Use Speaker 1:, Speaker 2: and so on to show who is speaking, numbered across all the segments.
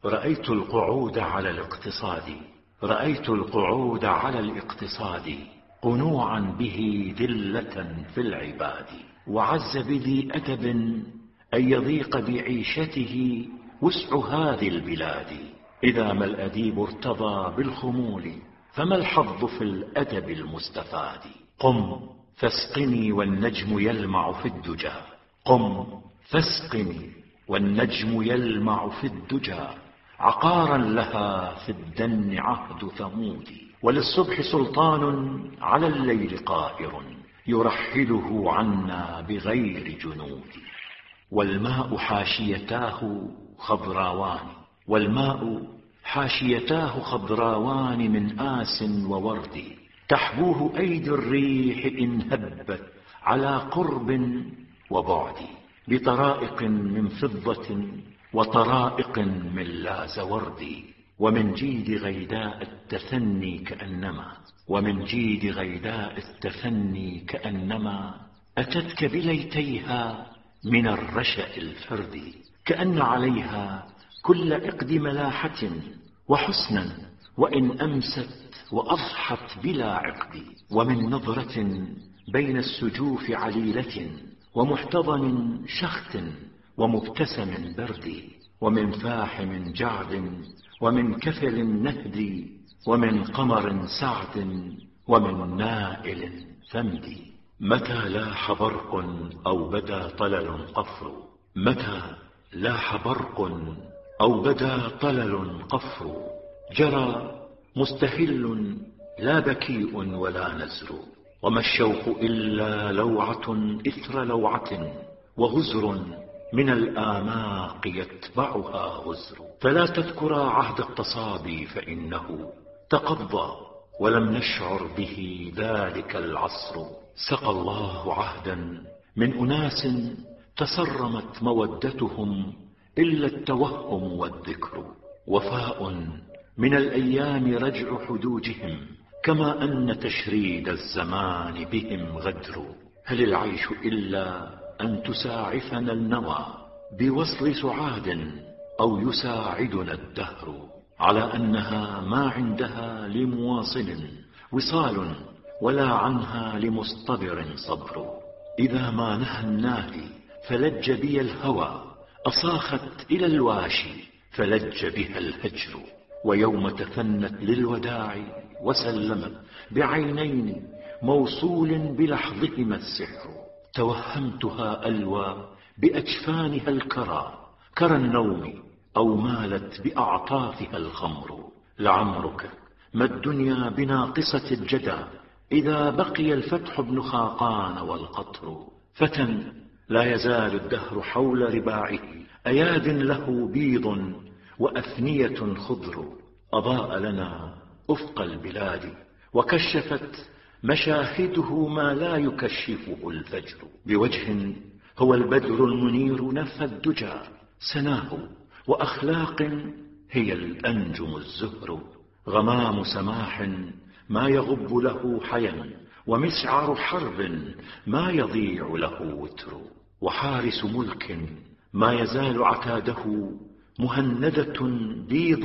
Speaker 1: رأيت القعود على الاقتصاد، رأيت القعود على الاقتصاد، قنوعا به ذلة في العباد. وعز بذي أدب أن يضيق بعيشته وسع هذه البلاد. إذا ما الأديب ارتضى بالخمول، فما الحظ في الأدب المستفاد؟ قم فاسقني والنجم يلمع في الدجى، قم فاسقني والنجم يلمع في الدجى، عقارا لها في الدن عهد ثمود. وللصبح سلطان على الليل قائر، يرحله عنا بغير جنود. والماء حاشيتاه خضراوان، والماء حاشيتاه خضراوان من آس وورد، تحبوه أيدي الريح إن هبت على قرب وبعد، بطرائق من فضة وطرائق من لازورد. ومن جيد غيداء التثني كأنما، ومن جيد غيداء التثني كأنما أتتك بليتيها من الرشأ الفرد، كأن عليها كل عقد ملاحة وحسنا، وإن أمست وأضحت بلا عقد. ومن نظرة بين السجوف عليلة، ومحتضن شخت ومبتسم برد، ومن فاحم جعد ومن كفل نهد، ومن قمر سعد ومن نائل ثمد. متى لاح برق أو بدا طلل قفر، متى لاح برق أو بدا طلل قفر، جرى مستهل لا بكيء ولا نزر. وما الشوق إلا لوعة إثر لوعة، وغزر من الآماق يتبعها غزر. فلا تذكرا عهد التصابي فإنه تقضى، ولم نشعر به ذلك العصر. سقى الله عهدا من أناس تسرمت مودتهم إلا التوهم والذكر. وفاء من الأيام رجع حدوجهم، كما أن تشريد الزمان بهم غدر. هل العيش إلا أن تساعفنا النوى بوصل سعاد، أو يساعدنا الدهر على أنها ما عندها لمواصل وصال، ولا عنها لمصطبر صبر. إذا ما نهى الناهي فلج بي الهوى، أصاخت إلى الواشي فلج بها الهجر. ويوم تفنت للوداع وسلمت بعينين موصول بلحظهما السحر، توهمتها ألوى بأجفانها الكرى، كرى النوم أو مالت بأعطافها الخمر. لعمرك ما الدنيا بناقصة الجدى، إذا بقي الفتح ابن خاقان والقطر. فتى لا يزال الدهر حول رباعه، أياد له بيض وأثنية خضر. أضاء لنا أفق البلاد وكشفت مشاهده ما لا يكشفه الفجر. بوجه هو البدر المنير نفى الدجى سناه، وأخلاق هي الأنجم الزهر. غمام سماح ما يغب له حيا، ومسعر حرب ما يضيع له وتر. وحارس ملك ما يزال عتاده مهندة بيض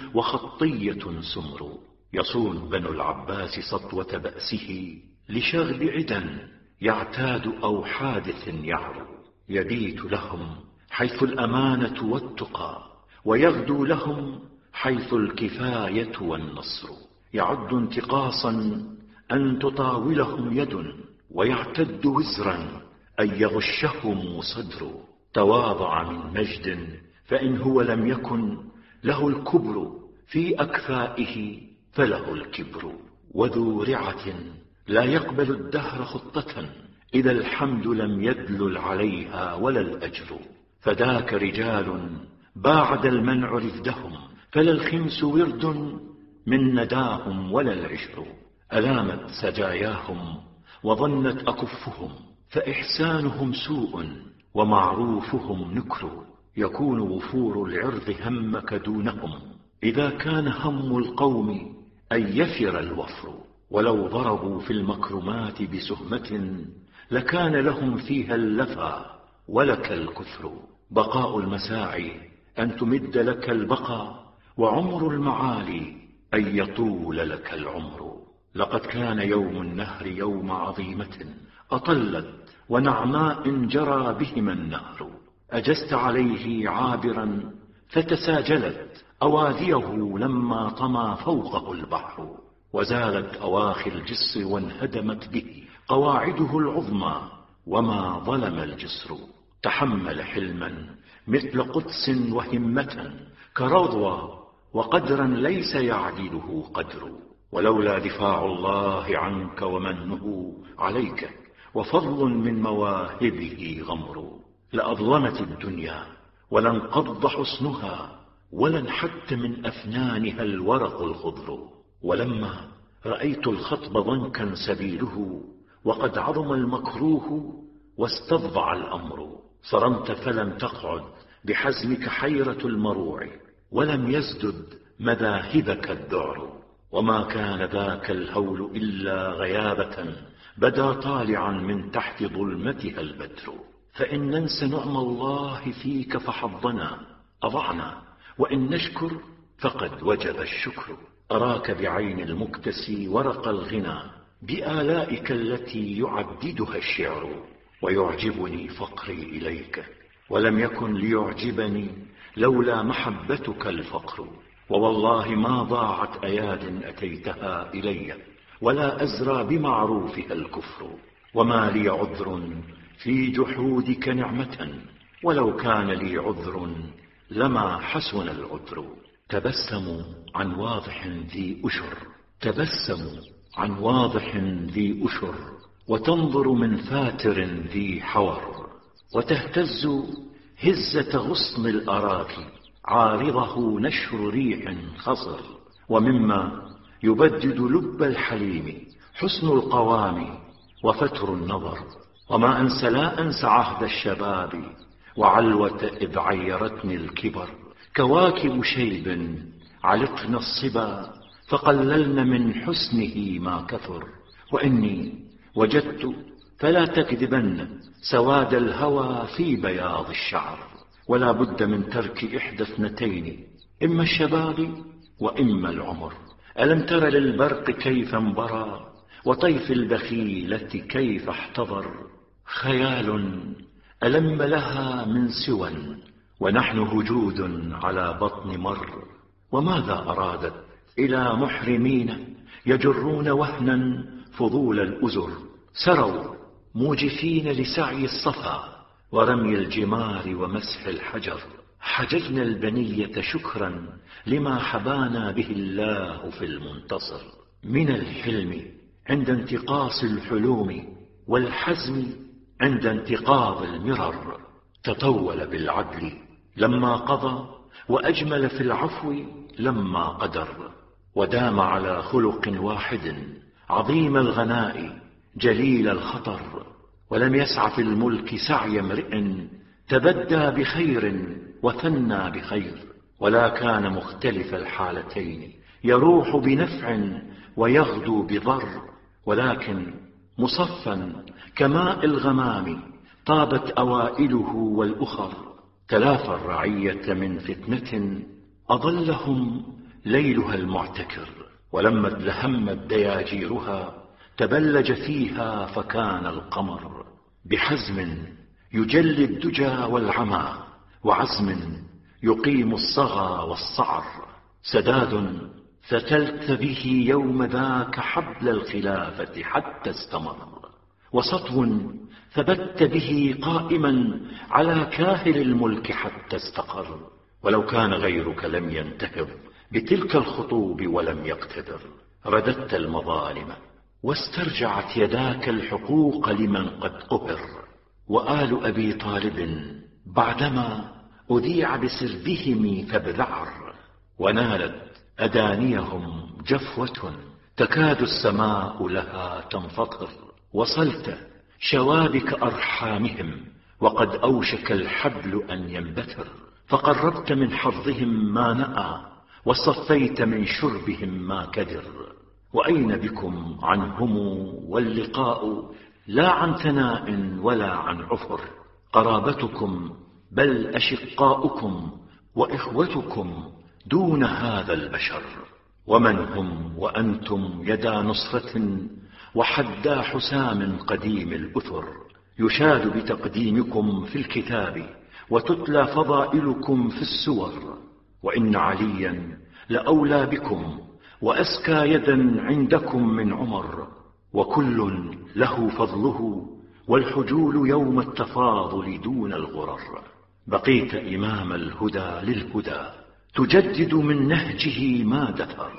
Speaker 1: وخطية سمر. يصون بنو العباس سطوة بأسه لشغب عدا يعتاد أو حادث يعرو. يبيت لهم حيث الأمانة والتقى، ويغدو لهم حيث الكفاية والنصر. يعد انتقاصا أن تطاولهم يد، ويعتد وزرا أن يغشهم صدر. تواضع من مجد فإن هو لم يكن له الكبر في أكفائه فله الكبر. وذو رعة لا يقبل الدهر خطة، إذا الحمد لم يدلل عليها ولا الأجر. فذاك رجال باعد المنع رفدهم، فلا الخمس ورد من نداهم ولا العشر. ألامت سجاياهم وظنت أكفهم، فإحسانهم سوء ومعروفهم نكر. يكون وفور العرض همك دونهم، إذا كان هم القوم أن يفر الوفر. ولو ضربوا في المكرمات بسهمة، لكان لهم فيها اللفا ولك الكثر. بقاء المساعي أن تمد لك البقاء، وعمر المعالي أن يطول لك العمر. لقد كان يوم النهر يوم عظيمة، أطلت ونعماء جرى بهما النهر. أجزت عليه عابرا فتساجلت أواذيه لما طمى فوقه البحر. وزالت أواخي الجسر وانهدمت به قواعده العظمى، وما ظلم الجسر. تحمل حلما مثل قدس وهمة كرضوى، وقدرا ليس يعدله قدر. ولولا دفاع الله عنك ومنه عليك وفضل من مواهبه غمر، لأظلمت الدنيا ولانقض حسنها، ولانحت من أفنانها الورق الخضر. ولما رأيت الخطب ضنكا سبيله، وقد عظم المكروه واستضبع الأمر، صرمت فلم تقعد بحزمك حيرة المروع، ولم يزدد مذاهبك الذعر. وما كان ذاك الهول إلا غيابة بدا طالعا من تحت ظلمتها البدر. فإن ننس نعم الله فيك فحظنا أضعنا، وإن نشكر فقد وجب الشكر. أراك بعين المكتسي ورق الغنى بآلائك التي يعددها الشعر. ويعجبني فقري إليك، ولم يكن ليعجبني لولا محبتك الفقر. ووالله ما ضاعت أياد أتيتها إلي، ولا أزرى بمعروفها الكفر. وما لي عذر في جحودك نعمة، ولو كان لي عذر لما حسن العذر. تبسموا عن واضح ذي أشر، تبسموا عن واضح ذي أشر، وتنظر من فاتر ذي حور. وتهتز هزة غصن الأراك، عارضه نشر ريح خصر. ومما يبدد لب الحليم حسن القوام وفتر النظر. وما أنسى لا أنسى عهد الشباب، وعلوة إذ عيرتني الكبر. كواكب شيب علقن الصبا، فقللن من حسنه ما كثر. وإني وجدت فلا تكذبن سواد الهوى في بياض الشعر. ولا بد من ترك إحدى اثنتين، إما الشباب وإما العمر. ألم تر للبرق كيف انبرى، وطيف البخيلة كيف احتضر. خيال ألم لها من سوى، ونحن هجود على بطن مر. وماذا أرادت إلى محرمين يجرون وهنا فضول الأزر. سروا موجفين لسعي الصفا ورمي الجمار ومسح الحجر. حججنا البنية شكرا لما حبانا به الله في المنتصر. من الحلم عند انتقاص الحلوم، والحزم عند انتقاض المرر. تطول بالعدل لما قضى، وأجمل في العفو لما قدر. ودام على خلق واحد عظيم الغناء جليل الخطر. ولم يسع في الملك سعي امرئ تبدى بخير وثنى بخير. ولا كان مختلف الحالتين يروح بنفع ويغدو بضر. ولكن مصفا كماء الغمام طابت أوائله والأخر. تلافى الرعية من فتنة أضلهم ليلها المعتكر. ولما ازدهمت دياجيرها تبلج فيها فكان القمر. بحزم يجلي الدجى والعمى، وعزم يقيم الصغى والصعر. سداد فتلت به يوم ذاك حبل الخلافة حتى استمر. وسطو ثبت به قائما على كاهل الملك حتى استقر. ولو كان غيرك لم ينتهض بتلك الخطوب ولم يقتدر. رددت المظالم واسترجعت يداك الحقوق لمن قد قهر. وآل أبي طالب بعدما أذيع بسربهم فابذعر. ونالت أدانيهم جفوة تكاد السماء لها تنفطر. وصلت شوابك أرحامهم وقد أوشك الحبل أن ينبتر. فقربت من حظهم ما نأى، وصفيت من شربهم ما كدر. وأين بكم عنهم واللقاء، لا عن ثناء ولا عن عفر. قرابتكم بل أشقاؤكم، وإخوتكم دون هذا البشر. ومن هم وأنتم يدا نصرة وحدا حسام قديم الأثر، يشاد بتقديمكم في الكتاب وتتلى فضائلكم في السور. وإن عليا لأولى بكم وأزكى يدا عندكم من عمر، وكل له فضله والحجول يوم التفاضل دون الغرر. بقيت إمام الهدى للهدى تجدد من نهجه ما دثر.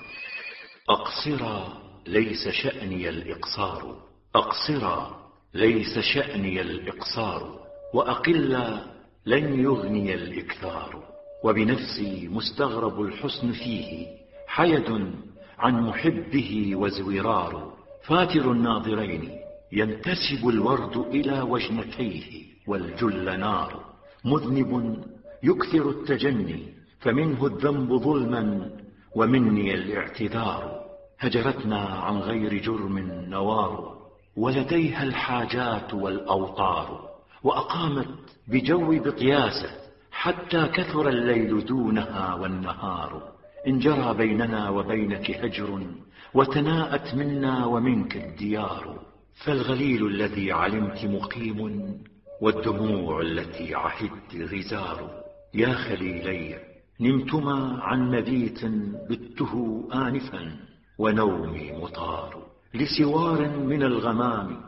Speaker 1: أقصرا ليس شأني الإقصار، أقصرا ليس شأني الإقصار، وأقلا لن يغني الإكثار. وبنفسي مستغرب الحسن فيه حيد عن محبه وزورار. فاتر الناظرين ينتسب الورد إلى وجنتيه والجل نار. مذنب يكثر التجني فمنه الذنب ظلما ومني الاعتذار. هجرتنا عن غير جرم نوار ولديها الحاجات والأوطار. وأقامت بجو بطياسة حتى كثر الليل دونها والنهار. إن جرى بيننا وبينك هجر وتناءت منا ومنك الديار، فالغليل الذي علمت مقيم والدموع التي عهدت غزار. يا خليلي نمتما عن مبيت بته آنفا ونومي مطار. لسوار من الغمام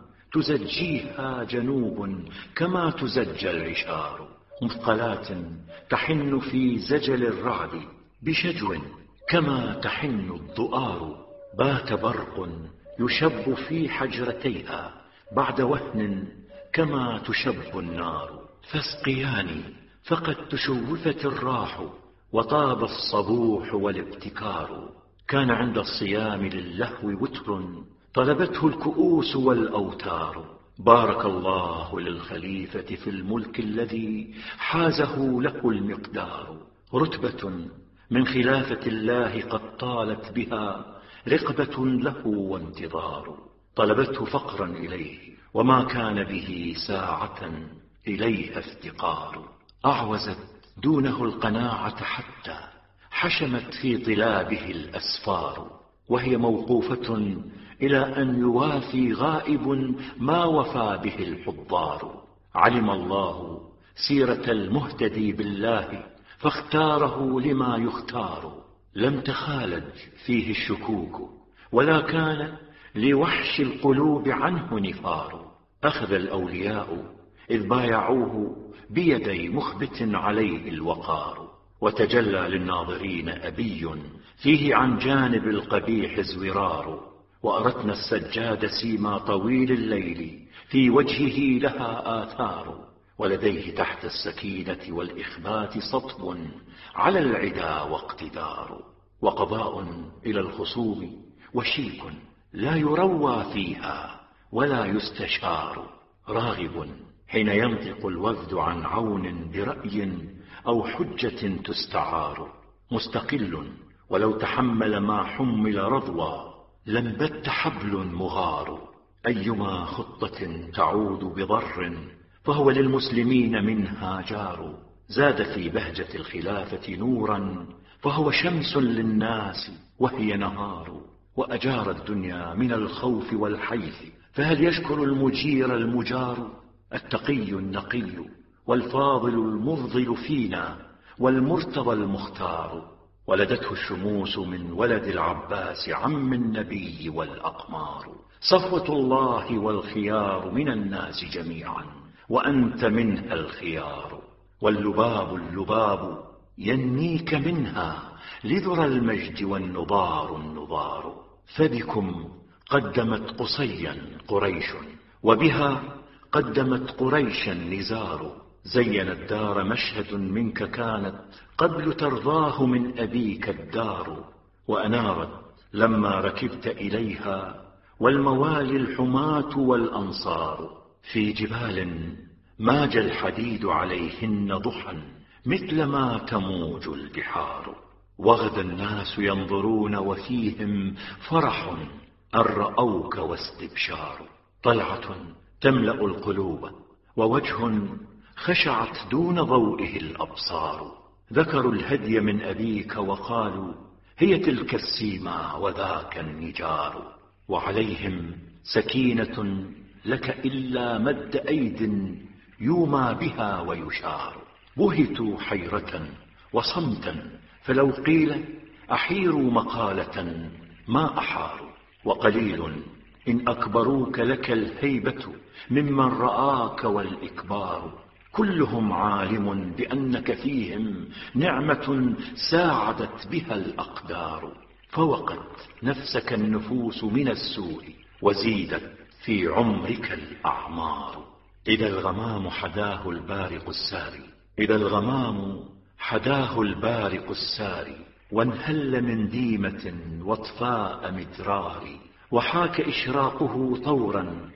Speaker 1: تزجيها جنوب كما تزجى العشار. مثقلات تحن في زجل الرعد بشجو كما تحن الضؤار. بات برق يشب في حجرتيها بعد وهن كما تشب النار. فاسقياني فقد تشوفت الراح وطاب الصبوح والابتكار. كان عند الصيام للهو وتر طلبته الكؤوس والأوتار. بارك الله للخليفة في الملك الذي حازه له المقدار. رتبة من خلافة الله قد طالت بها رقبة له وانتظار. طلبته فقرا إليه وما كان به ساعة إليه افتقار. أعوزت دونه القناعة حتى حشمت في طلابه الأسفار. وهي موقوفة إلى أن يوافي غائب ما وفى به الحضار. علم الله سيرة المهتدي بالله فاختاره لما يختار. لم تخالج فيه الشكوك ولا كان لوحش القلوب عنه نفار. أخذ الأولياء إذ بايعوه بيدي مخبت عليه الوقار. وتجلى للناظرين أبي فيه عن جانب القبيح زورار. وأرتنا السجاد سيما طويل الليل في وجهه لها آثار. ولديه تحت السكينة والإخبات سطب على العدا واقتدار. وقضاء إلى الخصوم وشيك لا يروى فيها ولا يستشار. راغب حين ينطق الوفد عن عون برأي أو حجة تستعار. مستقل ولو تحمل ما حمل رضوى لم بت حبل مغار. أيما خطة تعود بضر فهو للمسلمين منها جار. زاد في بهجة الخلافة نورا فهو شمس للناس وهي نهار. وأجار الدنيا من الخوف والحيث فهل يشكر المجير المجار. التقي النقي والفاضل المفضل فينا والمرتضى المختار. ولدته الشموس من ولد العباس عم النبي والأقمار. صفوة الله والخيار من الناس جميعا وأنت منها الخيار. واللباب اللباب ينيك منها لذرى المجد والنضار النضار. فبكم قدمت قصيا قريش وبها قدمت قريشا نزار. زين الدار مشهد منك كانت قبل ترضاه من أبيك الدار. وأنارت لما ركبت إليها والموالي الحماة والأنصار. في جبال ماج الحديد عليهن ضحى مثل ما تموج البحار. وغدا الناس ينظرون وفيهم فرح أن رأوك واستبشار. طلعة تملأ القلوب ووجه خشعت دون ضوئه الأبصار. ذكروا الهدي من أبيك وقالوا هي تلك السيما وذاك النجار. وعليهم سكينة لك إلا مد أيد يومى بها ويشار. بهتوا حيرة وصمتا، فلو قيل أحيروا مقالة ما أحاروا. وقليل إن أكبروك لك الهيبة ممن رآك والإكبار. كلهم عالم بأنك فيهم نعمة ساعدت بها الأقدار. فوقت نفسك النفوس من السوء وزيدت في عمرك الأعمار. إذا الغمام حداه البارق الساري، إذا الغمام حداه البارق الساري، وانهل من ديمة واطفاء مدرار. وحاك إشراقه طورا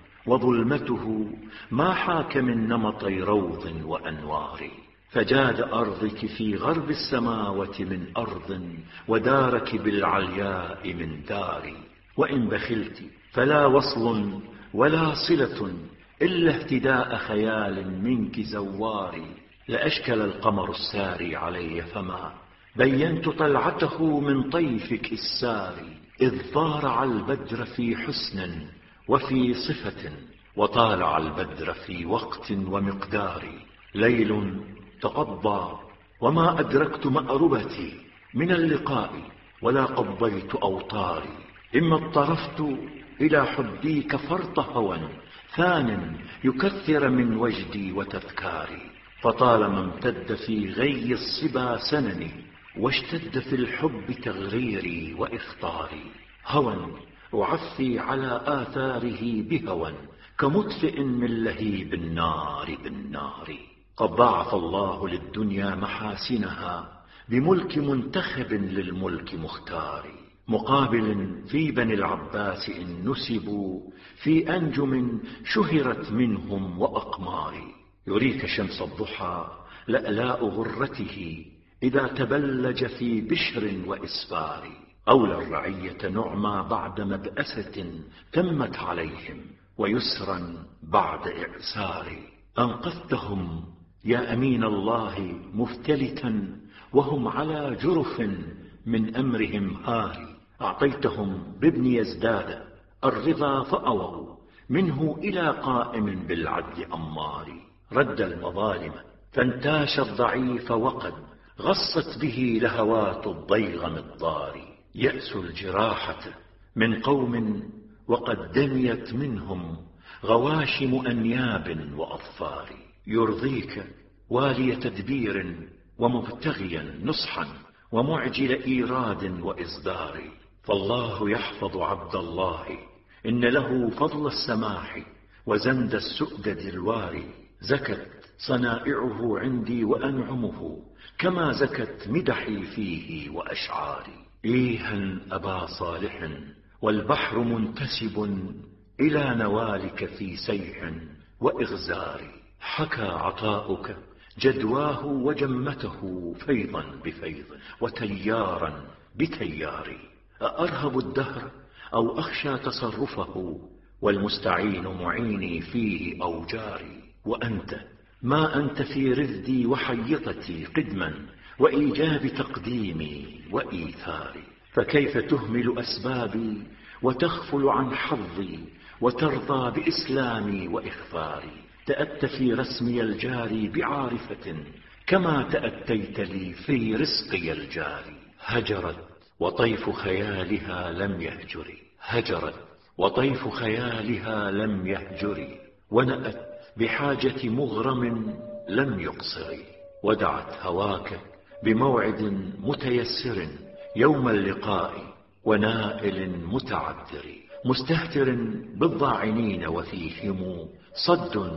Speaker 1: وظلمته ما حاك من نمطي روض وأنوار. فجاد أرضك في غرب السماوة من أرض، ودارك بالعلياء من دار. وإن بخلت فلا وصل ولا صلة إلا اهتداء خيال منك زوار. لأشكل القمر الساري علي فما بينت طلعته من طيفك الساري. إذ طارع البدر في حسن وفي صفة، وطالع البدر في وقت ومقدار. ليل تقضى وما أدركت مأربتي من اللقاء، ولا قضيت أوطاري. إما اضطرفت إلى حديك فرط هوى ثان يكثر من وجدي وتذكاري. فطالما امتد في غي الصبا سنني، واشتد في الحب تغريري وإخطاري. هوى أعفي على آثاره بهوى، كمطفئ من لهيب النار بالنار. قد ضاعف الله للدنيا محاسنها بملك منتخب للملك مختار. مقابل في بني العباس إن نسبوا في أنجم شهرت منهم وأقمار. يريك شمس الضحى لألاء غرته إذا تبلج في بشر وإسفار. أولى الرعية نعمى بعد مبأسة تمت عليهم، ويسرا بعد إعسار. أنقذتهم يا أمين الله مفتلتا وهم على جرف من أمرهم هار. أعطيتهم بابن يزداد الرضا فأووا منه إلى قائم بالعدل أمار. رد المظالم فانتاش الضعيف، وقد غصت به لهوات الضيغ مضار. يأس الجراحة من قوم وقد دنيت منهم غواشم أنياب وأظفار. يرضيك والي تدبير ومبتغيا نصحا ومعجل إيراد وإصدار. فالله يحفظ عبد الله إن له فضل السماح وزند السؤدد الواري. زكت صنائعه عندي وأنعمه كما زكت مدحي فيه وأشعاري. إيها أبا صالح والبحر منتسب إلى نوالك في سيح وإغزار. حكى عطاؤك جدواه وجمته فيضا بفيض وتيارا بتيار. أأرهب الدهر أو أخشى تصرفه، والمستعين معيني فيه أو جاري. وأنت ما أنت في رفدي وحيطتي قدما وإيجاب تقديمي وإيثاري. فكيف تهمل أسبابي وتغفل عن حظي وترضى بإسلامي وإخفاري. تأت في رسمي الجاري بعارفة كما تأتيت لي في رزقي الجاري. هجرت وطيف خيالها لم يهجري، هجرت وطيف خيالها لم يهجري. ونأت بحاجة مغرم لم يقصري. ودعت هواك بموعد متيسر يوم اللقاء ونائل متعذر. مستهتر بالضاعنين وفيهم صد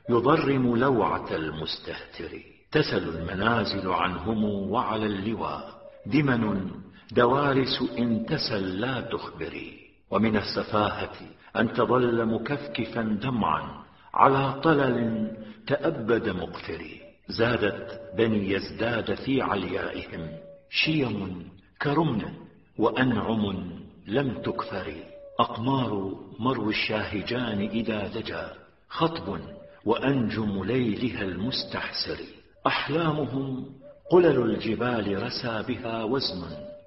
Speaker 1: يضرم لوعة المستهتر. تسل المنازل عنهم وعلى اللواء دمن دوارس إن تسل لا تخبري. ومن السفاهة أن تظل مكفكفا دمعا على طلل تأبد مقفري. زادت بني يزداد في عليائهم شيم كرمن وأنعم لم تكثر. أقمار مرو الشاهجان إذا دجا خطب وأنجم ليلها المستحسر. أحلامهم قلل الجبال رسى بها وزن،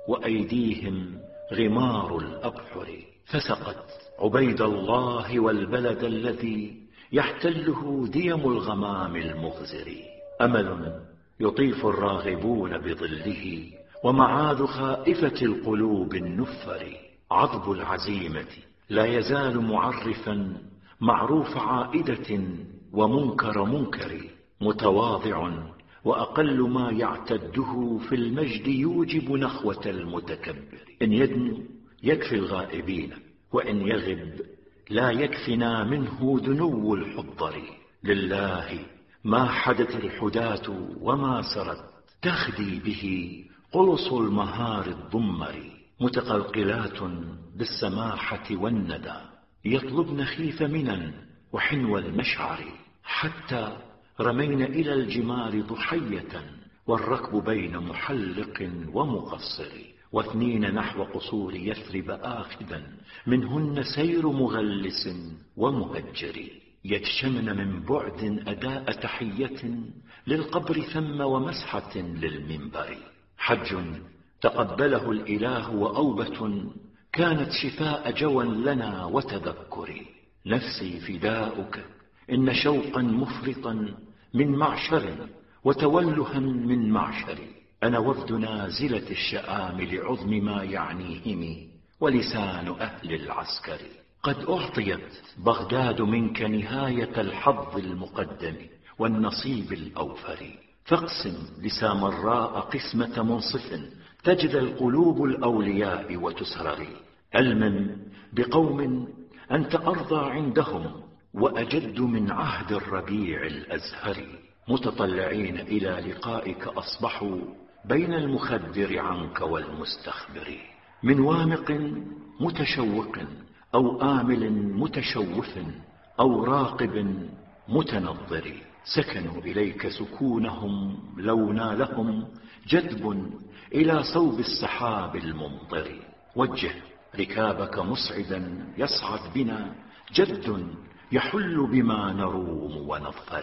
Speaker 1: وأيديهم غمار الأبحر. فسقت عبيد الله والبلد الذي يحتله ديم الغمام المغزر. أمل يطيف الراغبون بظله، ومعاذ خائفة القلوب النفر. عضب العزيمة لا يزال معرفا معروف عائدة ومنكر منكر. متواضع وأقل ما يعتده في المجد يوجب نخوة المتكبر. إن يدنو يكفي الغائبين، وإن يغب لا يكفنا منه دنو الحضر. لله ما حدت الحداة وما سرت، تخدي به قلص المهار الضمر. متقلقلات بالسماحة والندى، يطلبن خيف منا وحنو المشعر. حتى رمين إلى الجمار ضحية، والركب بين محلق ومقصر. واثنين نحو قصور يثرب آخذا، منهن سير مغلس ومهجر. يجشمن من بعد أداء تحية للقبر ثم ومسحة للمنبر. حج تقبله الإله وأوبة، كانت شفاء جوى لنا وتذكر. نفسي فداؤك إن شوقا مفرطا من معشر، وتولها من معشر. أنا وفد نازلة الشآم لعظم ما يعنيهم، ولسان أهل العسكر. قد أعطيت بغداد منك نهاية الحظ المقدم والنصيب الأوفر. فاقسم لسامراء قسمة منصف، تجد القلوب الأولياء وتسرر. ألمم بقوم أنت أرضى عندهم، وأجد من عهد الربيع الأزهر. متطلعين إلى لقائك أصبحوا بين المخدر عنك والمستخبر. من وامق متشوق أو آمل متشوف أو راقب متنظر. سكنوا إليك سكونهم لو نالهم جدب إلى صوب السحاب الممطر. وجه ركابك مسعدا يصعد بنا جد يحل بما نروم ونظفر.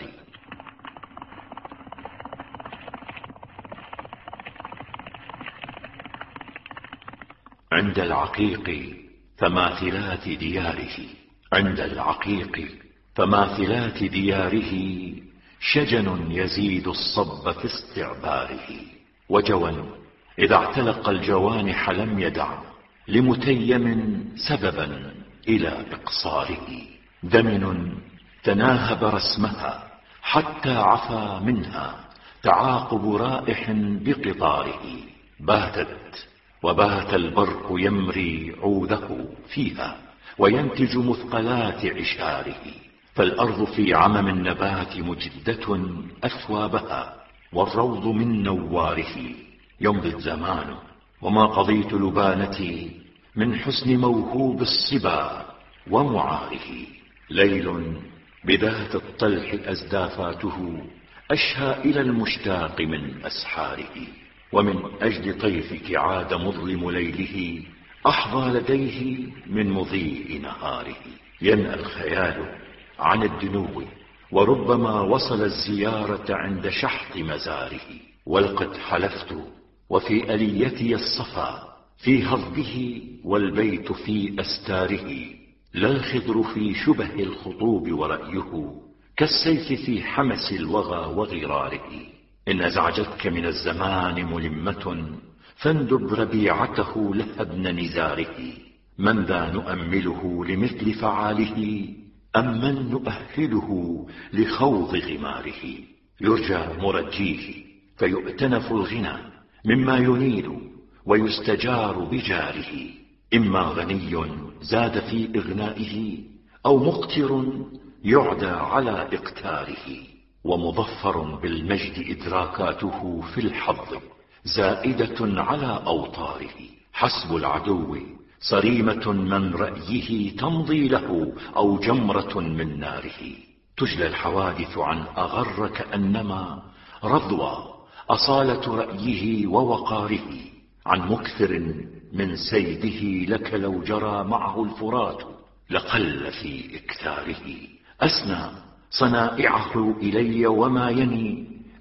Speaker 1: عند العقيق فماثلات دياره، عند العقيق فماثلات دياره، شجن يزيد الصب في استعباره. وجوى إذا اعتلق الجوانح لم يدع لمتيم سببا إلى إقصاره. دمن تناهب رسمها حتى عفى منها تعاقب رائح بقطاره. باتت وبات البرق يمري عوده فيها، وينتج مثقلات عشاره. فالأرض في عمم النبات مجدة أثوابها، والروض من نواره. يمضي الزمان وما قضيت لبانتي من حسن موهوب الصبا ومعاره. ليل بذات الطلح أزدافاته أشهى إلى المشتاق من أسحاره. ومن أجل طيفك عاد مظلم ليله أحظى لديه من مضيء نهاره. ينأى الخيال عن الدنو، وربما وصل الزيارة عند شحط مزاره. ولقد حلفت وفي أليتي الصفا في هضبه، والبيت في أستاره. لا الخضر في شبه الخطوب ورأيه كالسيف في حمس الوغى وغراره. إن أزعجتك من الزمان ملمة فاندب ربيعته لها ابن نزاره. من ذا نؤمله لمثل فعاله، أم من نؤهله لخوض غماره. يرجى مرجيه فيؤتنف الغنى مما ينيل، ويستجار بجاره. إما غني زاد في إغنائه، أو مقتر يعدى على إقتاره. ومظفر بالمجد إدراكاته في الحظ زائدة على أوطاره. حسب العدو صريمة من رأيه تمضي له، أو جمرة من ناره. تجلى الحوادث عن أغر كأنما رضوى أصالة رأيه ووقاره. عن مكثر من سيده لك لو جرى معه الفرات لقل في إكثاره. أسنى صنائعه إلي وما يني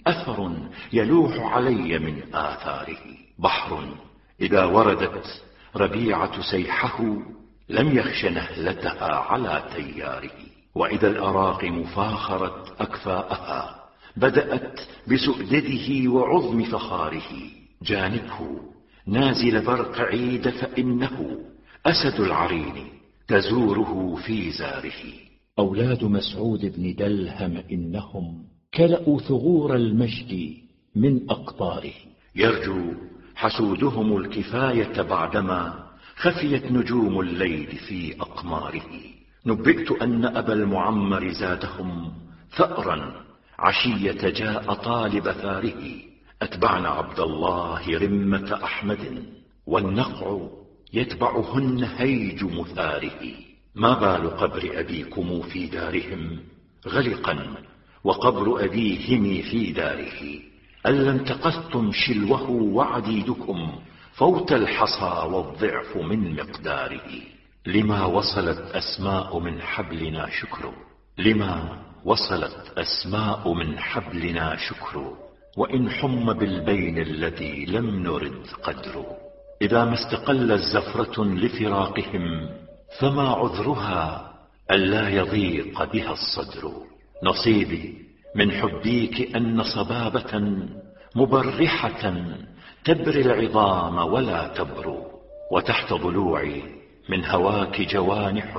Speaker 1: أثر يلوح علي من آثاره. بحر إذا وردت ربيعة سيحه لم يخش نهلتها على تياره. وإذا الأراقم فاخرت أكفاءها بدأت بسؤدده وعظم فخاره. جانبه نازل برق عيد فإنه أسد العرين تزوره في زاره.
Speaker 2: أولاد مسعود بن دلهم إنهم كلأوا ثغور المجد من أقطاره.
Speaker 1: يرجو حسودهم الكفاية بعدما خفيت نجوم الليل في أقماره. نبئت أن أبا المعمر زادهم ثأرا عشية جاء طالب ثاره. أتبعن عبد الله رمة أحمد والنقع يتبعهن هيج مثاره. ما بال قبر أبيكم في دارهم غلقا وقبر أبيهم في داره. ألا انتقذتم شلوه وعديدكم فوت الحصى والضعف من مقداره. لما وصلت أسماء من حبلنا شكر، لما وصلت أسماء من حبلنا شكر، وإن حم بالبين الذي لم نرد قدر. إذا ما استقلت زفرة لفراقهم فما عذرها ألا يضيق بها الصدر. نصيبي من حبيك أن صبابة مبرحة تبري العظام ولا تبرو. وتحت ضلوعي من هواك جوانح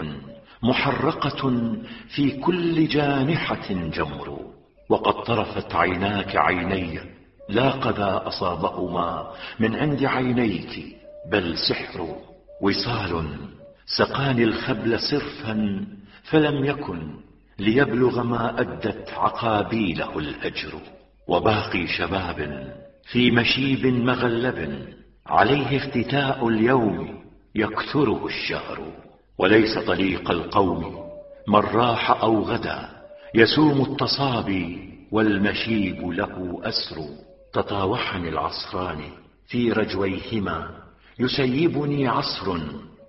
Speaker 1: محرقة في كل جانحة جمر. وقد طرفت عيناك عيني لا قذى أصابهما من عند عينيك بل سحر. وصال سقاني الخبل صرفا فلم يكن ليبلغ ما أدت عقابيله الهجر. وباقي شباب في مشيب مغلب عليه افتتاء اليوم يكثره الشهر. وليس طليق القوم من راح أو غدا يسوم التصابي والمشيب له أسر. تطاوحني العصران في رجويهما يسيبني عصر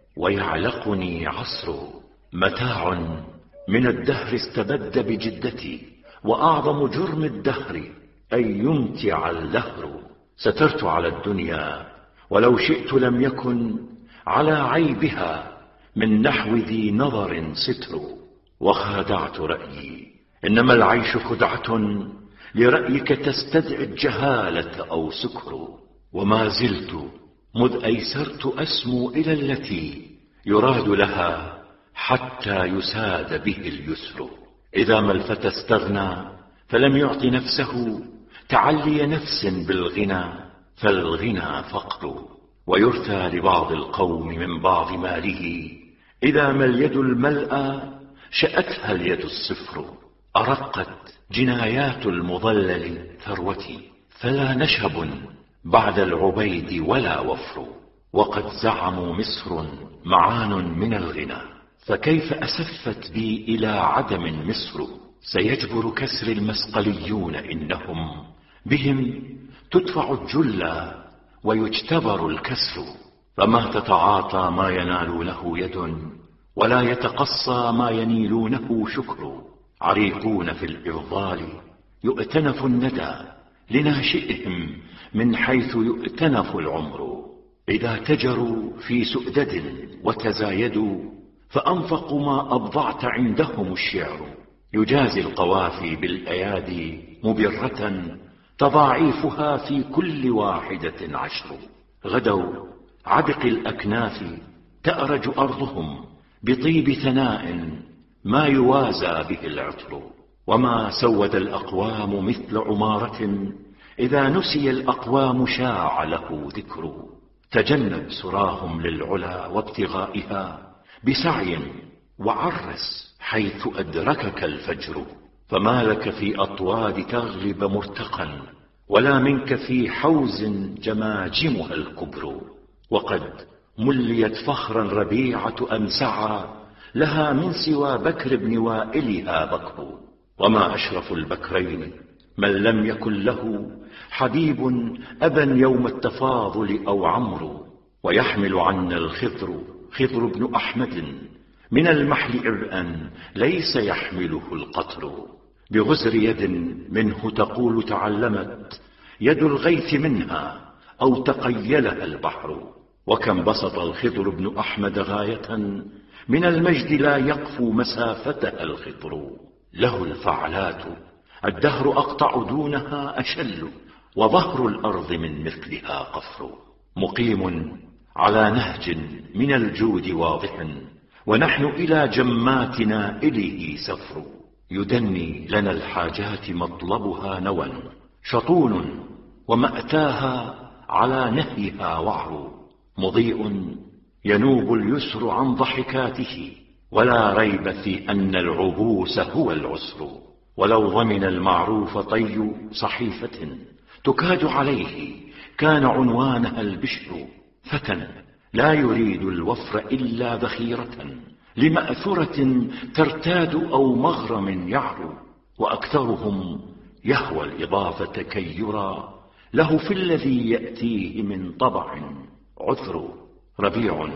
Speaker 1: ويعلقني عصر. متاع من الدهر استبد بجدتي وأعظم جرم الدهر أن يمتع اللهر. سترت على الدنيا ولو شئت لم يكن على عيبها من نحو ذي نظر ستر. وخادعت رأيي إنما العيش خدعة لرأيك تستدعي الجهالة أو سكر. وما زلت مذ أيسرت أسمو إلى التي يراد لها حتى يساد به اليسر. إذا ما الفتى استغنى فلم يعط نفسه تعلي نفس بالغنى فالغنى فقر. ويرثى لبعض القوم من بعض ماله إذا ما اليد الملأى شأتها اليد الصفر. أرقت جنايات المضلل ثروتي فلا نشب بعد العبيد ولا وفر. وقد زعموا مصر معان من الغنى فكيف أسفت بي إلى عدم مصر. سيجبر كسر المسقليون إنهم بهم تدفع الجلة ويجتبر الكسر. فما تتعاطى ما ينالونه يد ولا يتقصى ما ينيلونه شكر. عريقون في الإفضال يؤتنف الندى لناشئهم من حيث يؤتنف العمر. إذا تجروا في سؤدد وتزايدوا فأنفقوا ما أبضعت عندهم الشعر. يجازي القوافي بالأيادي مبرة تضاعيفها في كل واحدة 10. غدوا عبق الأكناف تأرج أرضهم بطيب ثناء ما يوازى به العطر. وما سود الأقوام مثل عمارة إذا نسي الأقوام شاع له ذكر. تجنب سراهم للعلا وابتغائها بسعي وعرس حيث أدركك الفجر. فما لك في أطواد تغلب مرتقا ولا منك في حوز جماجمها الكبر. وقد مليت فخرا ربيعة أمسعا لها من سوى بكر بن وائلها بكر. وما أشرف البكرين من لم يكن له حبيب أبا يوم التفاضل أو عمرو. ويحمل عنا الخضر خضر بن أحمد من المحل إرءا ليس يحمله القطر. بغزر يد منه تقول تعلمت يد الغيث منها أو تقيلها البحر. وكم بسط الخضر بن أحمد غاية من المجد لا يقفو مسافتها الخضر. له الفعلات الدهر أقطع دونها أشل، وظهر الأرض من مثلها قفر. مقيم على نهج من الجود واضح، ونحن إلى جمات نائله سفر. يدني لنا الحاجات مطلبها نوى، شطون ومأتاها على نهيها وعر. مضيء ينوب اليسر عن ضحكاته، ولا ريب في أن العبوس هو العسر. ولو ضمن المعروف طي صحيفة تكاد عليه كان عنوانها البشر. فتى لا يريد الوفر إلا ذخيرة لمأثرة ترتاد أو مغرم يعلو. وأكثرهم يهوى الإضافة كي يرى له في الذي يأتيه من طبع عذر. ربيع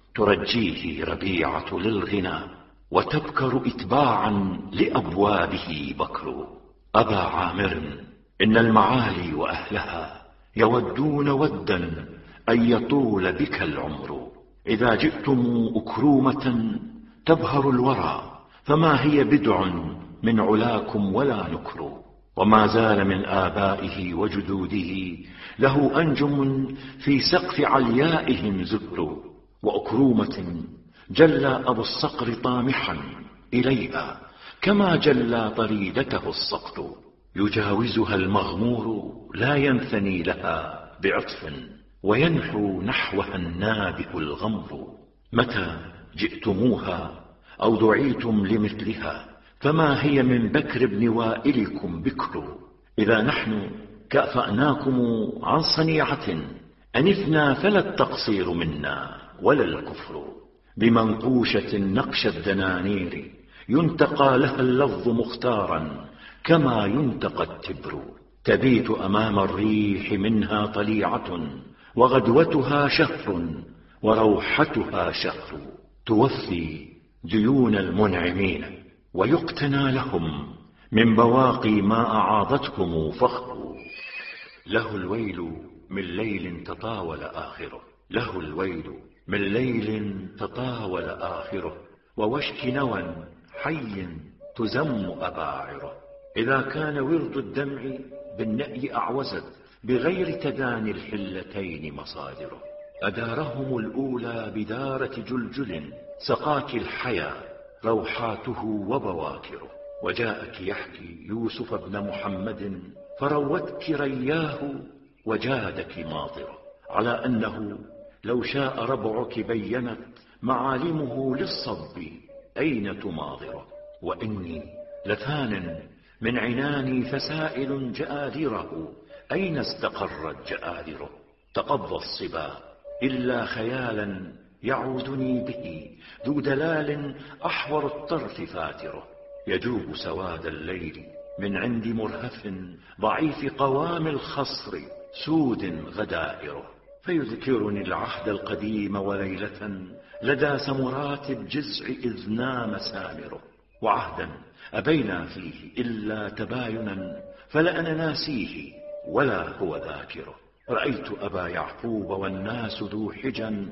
Speaker 1: ترجيه ربيعة للغنى، وتبكر إتباعا لأبوابه بكر. أبا عامر إن المعالي وأهلها يودون ودا أن يطول بك العمر. إذا جئتم أكرومة تبهر الورى، فما هي بدع من علاكم ولا نكر. وما زال من آبائه وجدوده له أنجم في سقف عليائهم زهر. وأكرومة جلى أبو الصقر طامحا إليها كما جلى طريدته السقط. يجاوزها المغمور لا ينثني لها بعطف، وينحو نحوها النابه الغمر. متى جئتموها أو دعيتم لمثلها، فما هي من بكر بن وائلكم بكر. إذا نحن كأفأناكم عن صنيعة أنفنا فلا التقصير منا ولا الكفر. بمنقوشة نقش الدنانير ينتقى لها اللفظ مختارا كما ينتقى التبر. تبيت أمام الريح منها طليعة، وغدوتها شهر وروحتها شهر. توفي ديون المنعمين ويقتنى لهم من بواقي ما أعاضتهم فخر. له الويل من ليل تطاول آخره، له الويل من ليل تطاول آخره. ووشك نوى حي تزم أباعره. إذا كان ورد الدمع بالنأي أعوزت بغير تداني الحلتين مصادره. أدارهم الأولى بدارة جلجل سقاك الحيا روحاته وبواكره. وجاءك يحكي يوسف بن محمد فروتك رياه وجادك ماطره. على أنه لو شاء ربعك بينت معالمه للصب أين تماضره. وإني لثان من عناني فسائل جآذره أين استقرت جآذره. تقضى الصبا إلا خيالا يعودني به ذو دلال أحور الطرف فاتره. يجوب سواد الليل من عند مرهف ضعيف قوام الخصر سود غدائره. فيذكرني العهد القديم وليلة لدى سمرات الجزع إذ نام سامره. وعهدا أبينا فيه إلا تباينا فلأنا ناسيه ولا هو ذاكره. رأيت أبا يعقوب والناس ذو حجا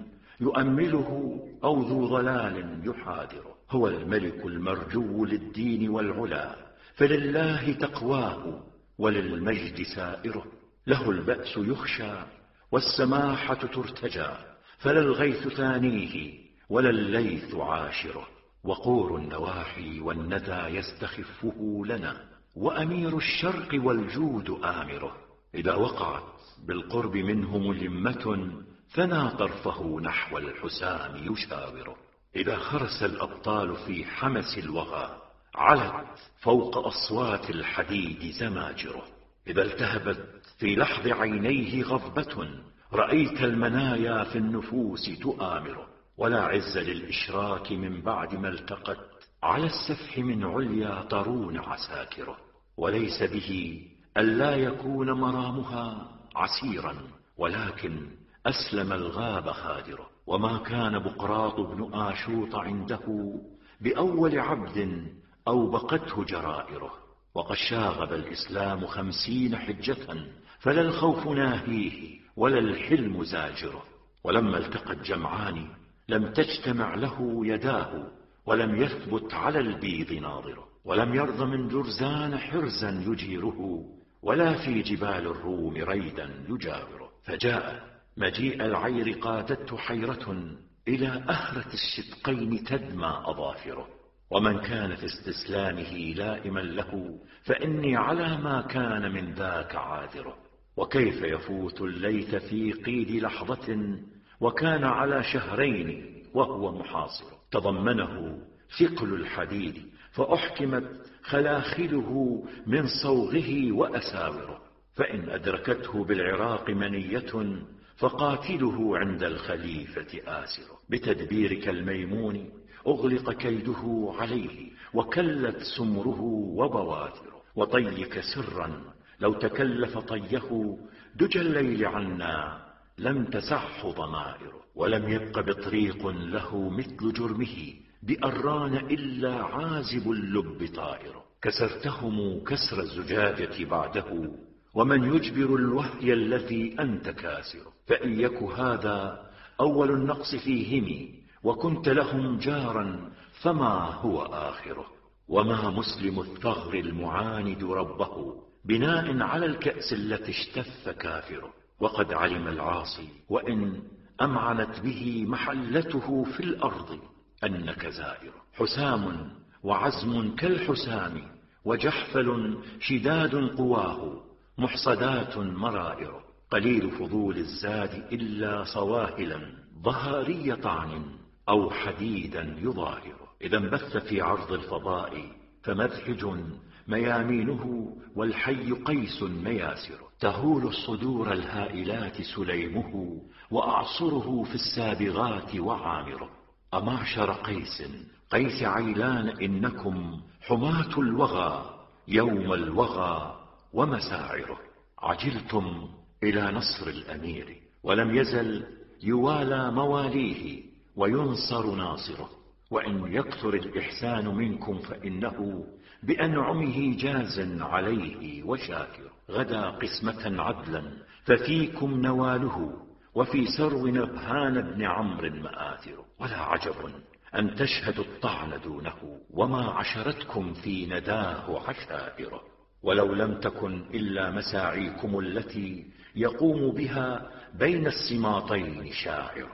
Speaker 1: يؤمله أو ذو ضلال يحاذره. هو الملك المرجو للدين والعلا، فلله تقواه وللمجد سائره. له البأس يخشى والسماحة ترتجى، فلا الغيث ثانيه ولا الليث عاشره. وقور النواحي والندى يستخفه لنا، وأمير الشرق والجود آمره. إذا وقعت بالقرب منه ملمة ثنى طرفه نحو الحسام يشاوره. إذا خرس الأبطال في حمس الوغى علت فوق أصوات الحديد زماجره. إذا التهبت في لحظ عينيه غضبة رأيت المنايا في النفوس تؤامره. ولا عز للإشراك من بعد ما التقت على السفح من عليا طرون عساكره. وليس به ألا يكون مرامها عسيرا، ولكن أسلم الغاب خادره. وما كان بقراط بن آشوط عنده بأول عبد أوبقته جرائره. وقد شاغب الإسلام 50 حجة، فلا الخوف ناهيه ولا الحلم زاجره. ولما التقى الجمعان لم تجتمع له يداه، ولم يثبت على البيض ناظره. ولم يرض من جرزان حرزا يجيره، ولا في جبال الروم ريدا يجاوره. فجاء مجيء العير قادته حيرة، إلى أهرة الشدقين تدمى أظافره. ومن كان في استسلامه لائما له، فإني على ما كان من ذاك عاذره. وكيف يفوت الليث في قيد لحظة، وكان على شهرين وهو محاصر. تضمنه ثقل الحديد، فأحكمت خلاخله من صوغه وأساوره. فإن أدركته بالعراق منية، فقاتله عند الخليفة آسره. بتدبيرك الميمون أغلق كيده عليه، وكلت سمره وبواتره. وطيك سرا لو تكلف طيه، دجى الليل عنا لم تسعه ضمائره. ولم يبق بطريق له مثل جرمه، بأران إلا عازب اللب طائره. كسرتهم كسر الزجاجة بعده، ومن يجبر الوهي الذي أنت كاسره. فإن يك هذا أول النقص فيهم، وكنت لهم جارا، فما هو آخره. وما مسلم الثغر المعاند ربه، بناء على الكأس التي اشتف كافره. وقد علم العاصي وإن أمعنت به محلته في الأرض، أنك زائر. حسام وعزم كالحسام، وجحفل شداد قواه، محصدات مرائر. قليل فضول الزاد إلا صواهلا، ظهاري طعن أو حديدا يظاهر. إذا انبث في عرض الفضاء فمذهج ميامينه، والحي قيس مياسر. تهول الصدور الهائلات سليمه، وأعصره في السابغات وعامره. أمعشر قيس عيلان، إنكم حماة الوغى يوم الوغى ومساعره. عجلتم إلى نصر الأمير، ولم يزل يوالى مواليه وينصر ناصره. وإن يكثر الإحسان منكم، فإنه بأنعمه جاز عليه وشاكر. غدا قسمة عدلا ففيكم نواله، وفي سرو نبهان بن عمرو مآثر. ولا عجب أن تشهدوا الطعن دونه، وما عشرتكم في نداه عشائره. ولو لم تكن إلا مساعيكم التي يقوم بها بين السماطين شاعر.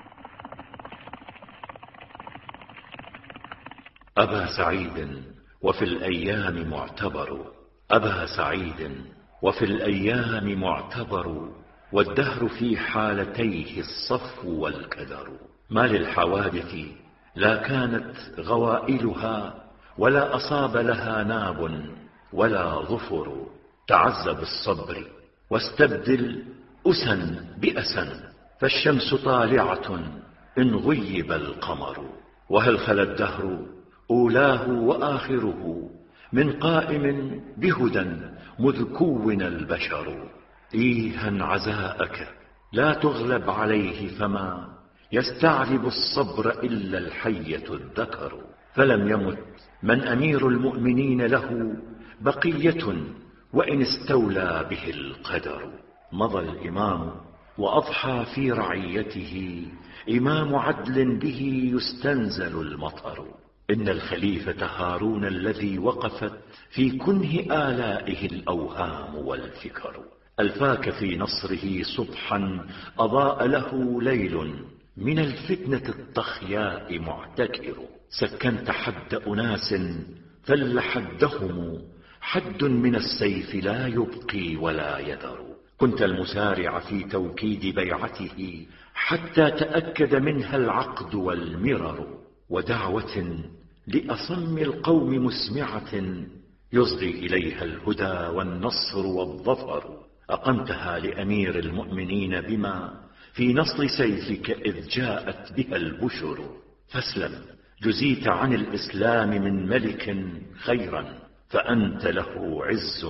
Speaker 1: أبا سعيد وفي الأيام معتبر، أبا سعيد وفي الأيام معتبر، والدهر في حالتيه الصفو والكدر. ما للحوادث لا كانت غوائلها، ولا أصاب لها ناب ولا ظفر. تعز بالصبر واستبدل أسا بأسا، فالشمس طالعة إن غيب القمر. وهل خلا الدهر أولاه وآخره، من قائم بهدى مذ كون البشر. إيها عزاءك لا تغلب عليه، فما يستعذب الصبر إلا الحية الذكر. فلم يمت من أمير المؤمنين له بقية، وإن استولى به القدر. مضى الإمام وأضحى في رعيته، إمام عدل به يستنزل المطر. إن الخليفة هارون الذي وقفت في كنه آلائه الأوهام والفكر، ألفاك في نصره صبحا أضاء له ليل، من الفتنة الطخياء معتكر. سكنت حد أناس فل حدهم، حد من السيف لا يبقي ولا يذر. كنت المسارع في توكيد بيعته، حتى تأكد منها العقد والمرر. ودعوة لأصم القوم مسمعة، يصغي إليها الهدى والنصر والظفر. أقمتها لأمير المؤمنين بما في نصر سيفك إذ جاءت بها البشر. فاسلم، جزيت عن الإسلام من ملك خيرا، فأنت له عز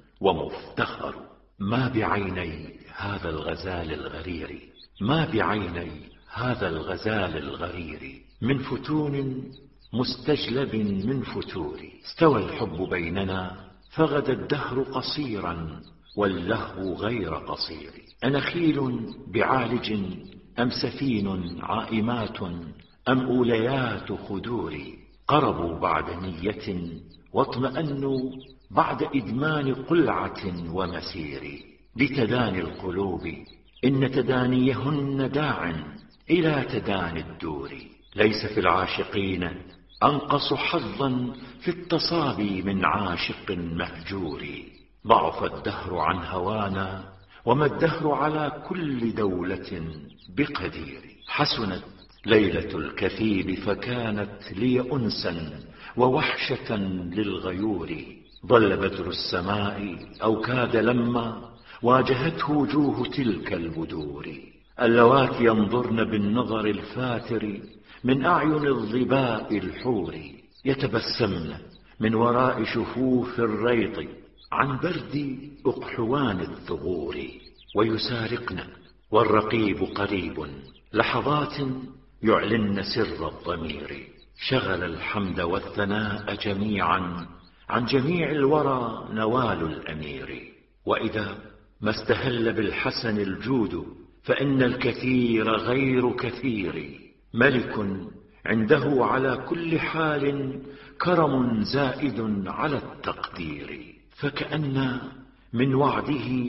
Speaker 1: ومفتخر. ما بعيني هذا الغزال الغرير، ما بعيني هذا الغزال الغرير، من فتون مستجلب من فتور. استوى الحب بيننا فغدا الدهر قصيرا واللهو غير قصير. أنخيل بعالج أم سفين عائمات أم أوليات خدور، قربوا بعد نية واطمأنوا بعد إدمان قلعة ومسير. لتداني القلوب إن تدانيهن داع إلى تداني الدور، ليس في العاشقين أنقص حظا في التصابي من عاشق مهجور. ضعف الدهر عن هوانا وما الدهر على كل دولة بقدير. حسنت ليلة الكثيب فكانت لي أنسا ووحشة للغيور. ظل بدر السماء أو كاد لما واجهته وجوه تلك البدور. اللواتي ينظرن بالنظر الفاتر من أعين الظباء الحور، يتبسمن من وراء شفوف الريط عن برد أقحوان الثغور، ويسارقن والرقيب قريب لحظات يعلن سر الضمير. شغل الحمد والثناء جميعا عن جميع الورى نوال الأمير. وإذا ما استهل بالحسن الجود فإن الكثير غير كثير. ملك عنده على كل حال كرم زائد على التقدير، فكأن من وعده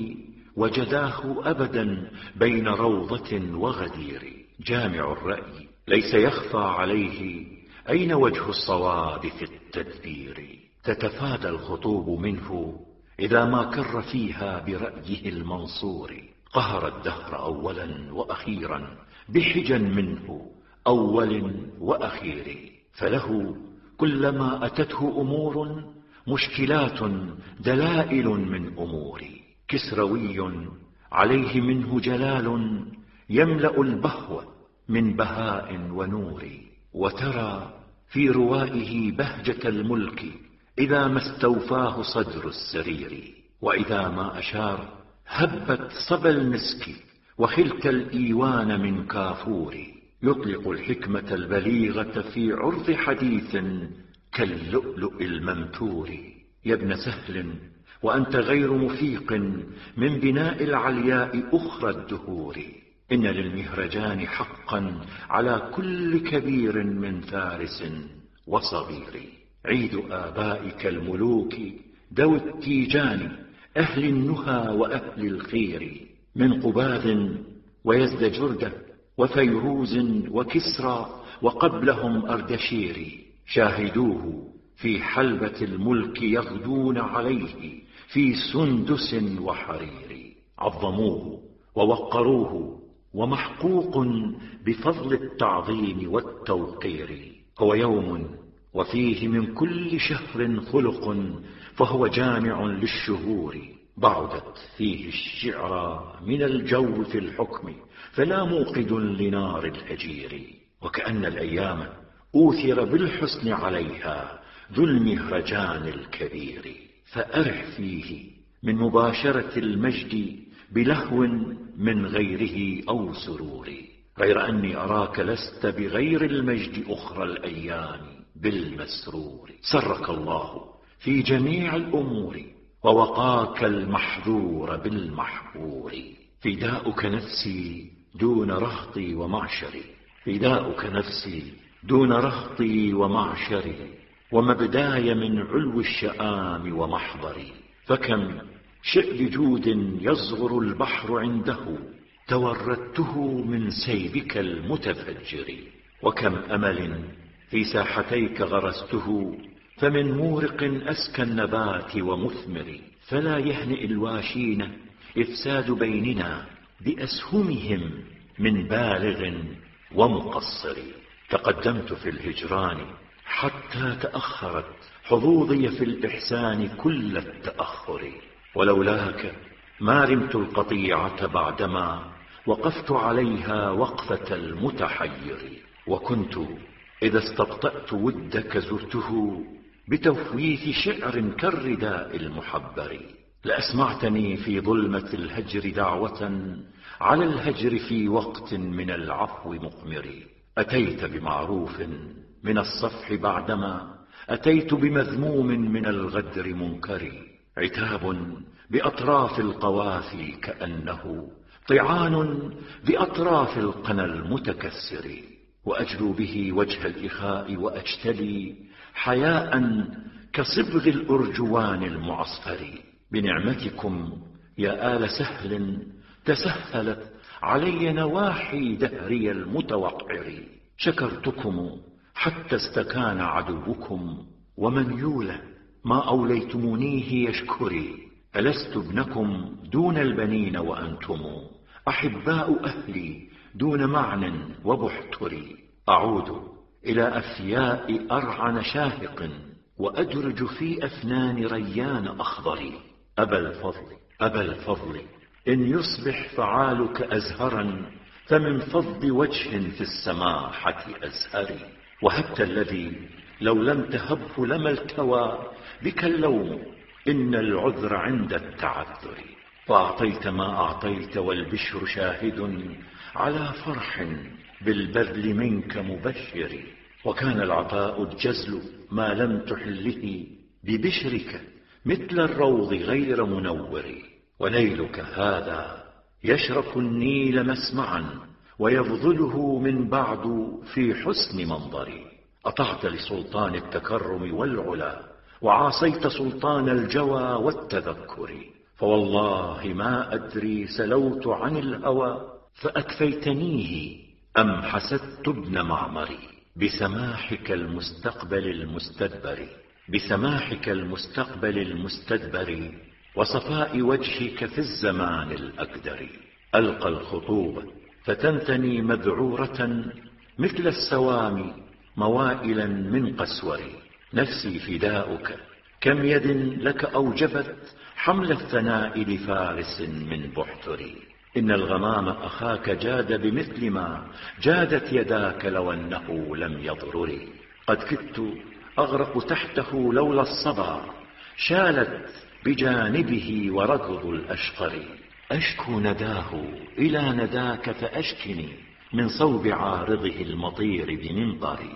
Speaker 1: وجداه أبدا بين روضة وغدير. جامع الرأي ليس يخفى عليه أين وجه الصواب في التدبير. تتفادى الخطوب منه إذا ما كر فيها برأيه المنصور. قهر الدهر أولا وأخيرا بحجا منه أول وأخير، فله كلما أتته أمور مشكلات دلائل من أمور. كسروي عليه منه جلال يملأ البهو من بهاء ونور. وترى في روائه بهجة الملك إذا ما استوفاه صدر السرير. وإذا ما أشار هبت صبا المسك وخلت الإيوان من كافور. يطلق الحكمة البليغة في عرض حديث كاللؤلؤ الممتور. يا ابن سهل وأنت غير مفيق من بناء العلياء أخرى الدهور. إن للمهرجان حقا على كل كبير من فارس وصغير. عيد آبائك الملوك ذوي التيجان أهل النهى وأهل الخير، من قباذ ويزدجرد وفيروز وكسرى وقبلهم أردشير. شاهدوه في حلبة الملك يغدون عليه في سندس وحرير. عظموه ووقروه ومحقوق بفضل التعظيم والتوقير. هو يوم وفيه من كل شهر خلق فهو جامع للشهور. بعدت فيه الشعرى من الجو في الحكم فلا موقد لنار الهجير. وكأن الأيام أوثر بالحسن عليها ذو المهرجان الكبير. فأرح فيه من مباشرة المجد بلهو من غيره أو سرور، غير أني أراك لست بغير المجد أخرى الأيام بالمسرور. سرك الله في جميع الأمور ووقاك المحذور بالمحظور. فداؤك نفسي دون رهطي ومعشري، فداؤك نفسي دون رهطي ومعشري، ومبداي من علو الشآم ومحضري. فكم شئب جود يصغر البحر عنده توردته من سيبك المتفجر. وكم أمل في ساحتيك غرسته فمن مورق أسكى النبات ومثمر. فلا يهنئ الواشين إفساد بيننا بأسهمهم من بالغ ومقصر. تقدمت في الهجران حتى تأخرت حظوظي في الإحسان كل التأخر. ولولاك ما رمت القطيعة بعدما وقفت عليها وقفة المتحير. وكنت إذا استبطأت ودك زرته بتفويت شعر كالرداء المحبر. لأسمعتني في ظلمة الهجر دعوة على الهجر في وقت من العفو مقمر. أتيت بمعروف من الصفح بعدما أتيت بمذموم من الغدر منكر. عتاب بأطراف القوافي كأنه طعان بأطراف القنا المتكسر، وأجلو به وجه الإخاء وأجتلي حياء كصبغ الأرجوان المعصفر. بنعمتكم يا آل سهل تسهلت علي نواحي دهري المتوقعر، شكرتكم حتى استكان عدوكم، ومن يولى ما أوليتمونيه يشكري. ألست ابنكم دون البنين وأنتم أحباء أهلي دون معن وبحتري. أعود إلى أفياء أرعن شاهق وأدرج في أفنان ريان أخضر. أبا الفضل إن يصبح فعالك أزهرا فمن فض وجه في السماحة أزهري. وهبت الذي لو لم تهبه لما التوى بك اللوم، إن العذر عند التعذر. فأعطيت ما أعطيت والبشر شاهد على فرح بالبذل منك مبشر. وكان العطاء الجزل ما لم تحله ببشرك مثل الروض غير منور. ونيلك هذا يشرف النيل مسمعا ويفضله من بعد في حسن منظر. أطعت لسلطان التكرم والعلا وعاصيت سلطان الجوى والتذكر. فوالله ما أدري سلوت عن الهوى فأكفيتنيه أم حسدت ابن معمري. بسماحك المستقبل المستدبر وصفاء وجهك في الزمان الأقدر. ألقى الخطوب فتنثني مذعورة مثل السوام موائلا من قسور. نفسي فداؤك كم يد لك أوجبت حمل الثناء لفارس من بحتر. إن الغمام أخاك جاد بمثل ما جادت يداك لو أنه لم يضرر. قد كدت أغرق تحته لولا الصبا شالت بجانبه وركض الأشقر. أشكو نداه إلى نداك فأشكني من صوب عارضه المطير بمنظري.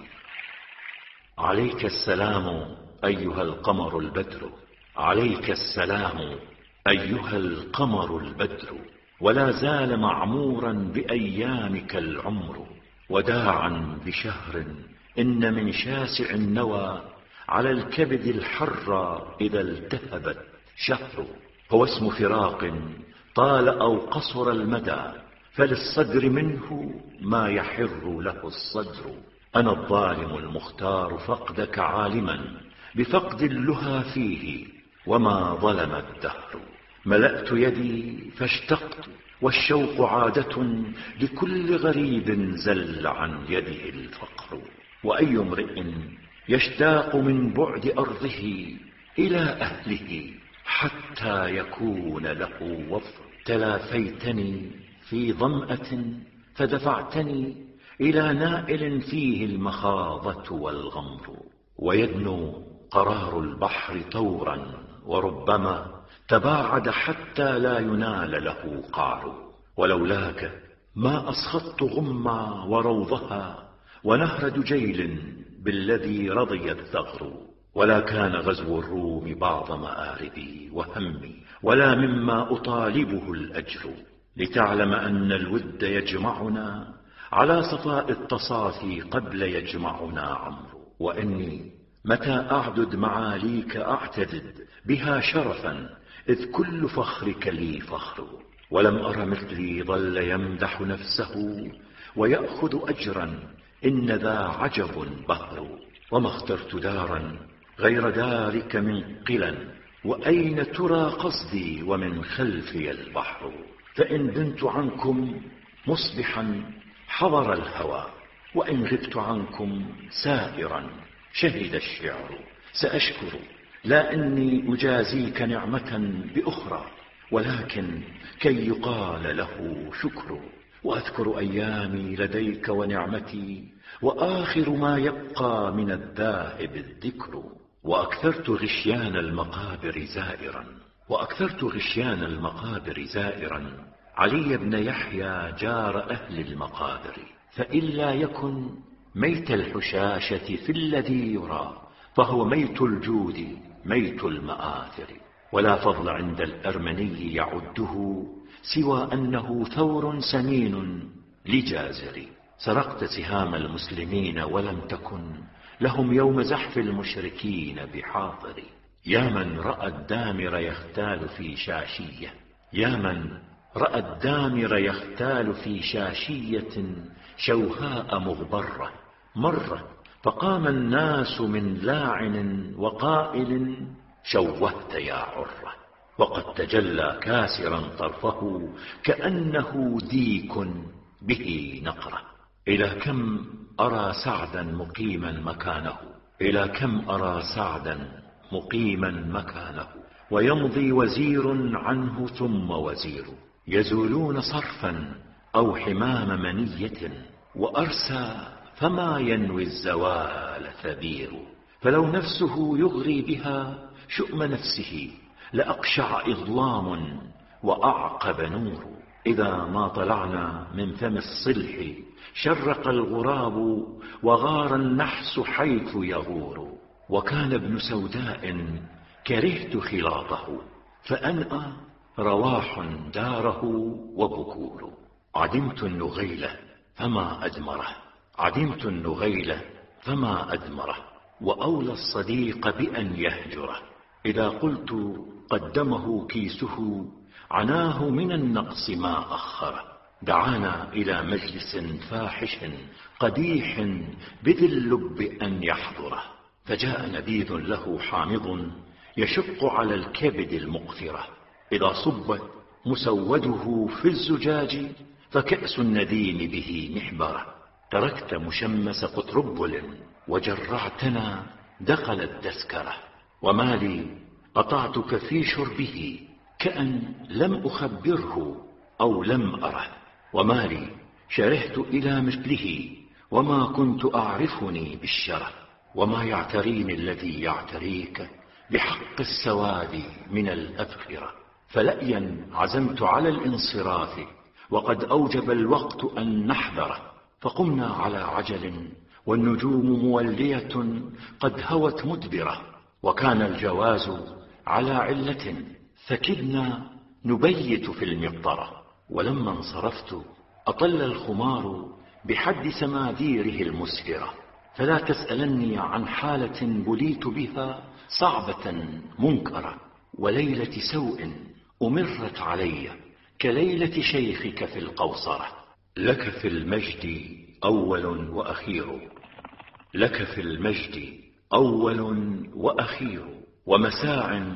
Speaker 1: عليك السلام أيها القمر البدر، عليك السلام أيها القمر البدر، ولا زال معمورا بأيامك العمر. وداعا بشهر إن من شاسع النوى على الكبد الحر إذا التهبت شهر. هو اسم فراق طال أو قصر المدى، فللصدر منه ما يحر له الصدر. أنا الظالم المختار فقدك عالما بفقد اللهى فيه وما ظلم الدهر. ملأت يدي فاشتقت والشوق عادة لكل غريب زل عن يده الفقر. وأي امرئ يشتاق من بعد أرضه إلى أهله حتى يكون له وفر. تلافيتني في ظمأة فدفعتني إلى نائل فيه المخاضة والغمر. ويدنو قرار البحر طورا وربما تباعد حتى لا ينال له قعر. ولولاك ما أسخطت غما وروضها ونهر دجيل بالذي رضي الثغر. ولا كان غزو الروم بعض مآربي وهمي ولا مما أطالبه الأجر. لتعلم أن الود يجمعنا على صفاء التصافي قبل يجمعنا عمرو. وإني متى أعدد معاليك أعتدد بها شرفا إذ كل فخرك لي فخر. ولم أر مثلي ظل يمدح نفسه ويأخذ أجرا إن ذا عجب بهر. وما اخترت دارا غير دارك من قلا، وأين ترى قصدي ومن خلفي البحر. فإن بنت عنكم مصبحا حضر الهوى، وإن غبت عنكم سائرا شهد الشعر. سأشكر لا أني أجازيك نعمة بأخرى، ولكن كي يقال له شكر. وأذكر أيامي لديك ونعمتي، وآخر ما يبقى من الذاهب الذكر. وأكثرت غشيان المقابر زائرا علي بن يحيى جار أهل المقابر. فإلا يكن ميت الحشاشة في الذي يرى، فهو ميت الجود ميت المآثر. ولا فضل عند الأرمني يعده سوى أنه ثور سمين لجازر. سرقت سهام المسلمين ولم تكن لهم يوم زحف المشركين بحاضر. يا من رأى الدامر يختال في شاشية، يا من رأى الدامر يختال في شاشية شوهاء مغبرة، مرة فقام الناس من لاعن وقائل شوهت يا عرة. وقد تجلى كاسرا طرفه كأنه ديك به نقرة. إلى كم أرى سعدا مقيما مكانه، إلى كم أرى سعدا مقيما مكانه، ويمضي وزير عنه ثم وزير، يزولون صرفا أو حمام منية، وأرسى فما ينوي الزوال ثبير. فلو نفسه يغري بها شؤم نفسه لأقشع إظلام وأعقب نور. إذا ما طلعنا من فم الصلح شرق الغراب وغار النحس حيث يغور. وكان ابن سوداء كرهت خلاطه فأنأى رواح داره وبكور. عدمت النغيلة فما أدمره، عدمت النغيلة فما أدمره، وأولى الصديق بأن يهجره. إذا قلت قدمه كيسه عناه من النقص ما أخره. دعانا إلى مجلس فاحش قديح بذي اللب أن يحضره، فجاء نبيذ له حامض يشق على الكبد المقفرة. إذا صبت مسوده في الزجاج فكأس النديم به محبرة. تركت مشمس قطربل وجرعتنا دخل التذكرة، وما لي قطعتك في شربه كأن لم أخبره أو لم أره. وما لي شرحت إلى مثله وما كنت أعرفني بالشره. وما يعتريني الذي يعتريك بحق السواد من الأبخرة. فلأيا عزمت على الانصراف وقد أوجب الوقت أن نحذره. فقمنا على عجل والنجوم مولية قد هوت مدبرة، وكان الجواز على علة فكدنا نبيت في المقطرة. ولما انصرفت أطل الخمار بحد سماذيره المسهرة. فلا تسألني عن حالة بليت بها صعبة منكرة، وليلة سوء أمرت علي كليلة شيخك في القوصرة. لك في المجد أول وأخير، لك في المجد أول وأخير، ومساع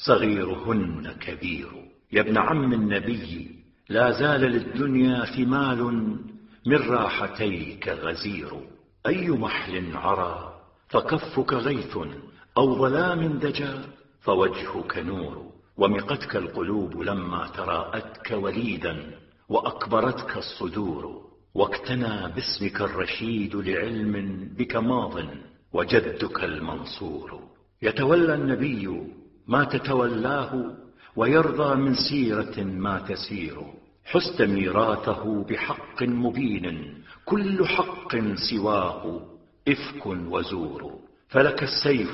Speaker 1: صغيرهن كبير. يا ابن عم النبي لا زال للدنيا ثمال من راحتيك غزير. أي محل عرى فكفك غيث أو ظلام دجا فوجهك نور. ومقتك القلوب لما تراءتك وليدا وأكبرتك الصدور. واكتنى باسمك الرشيد لعلم بك ماض وجدك المنصور. يتولى النبي ما تتولاه ويرضى من سيرة ما تسير. حست ميراثه بحق مبين كل حق سواه إفك وزور. فلك السيف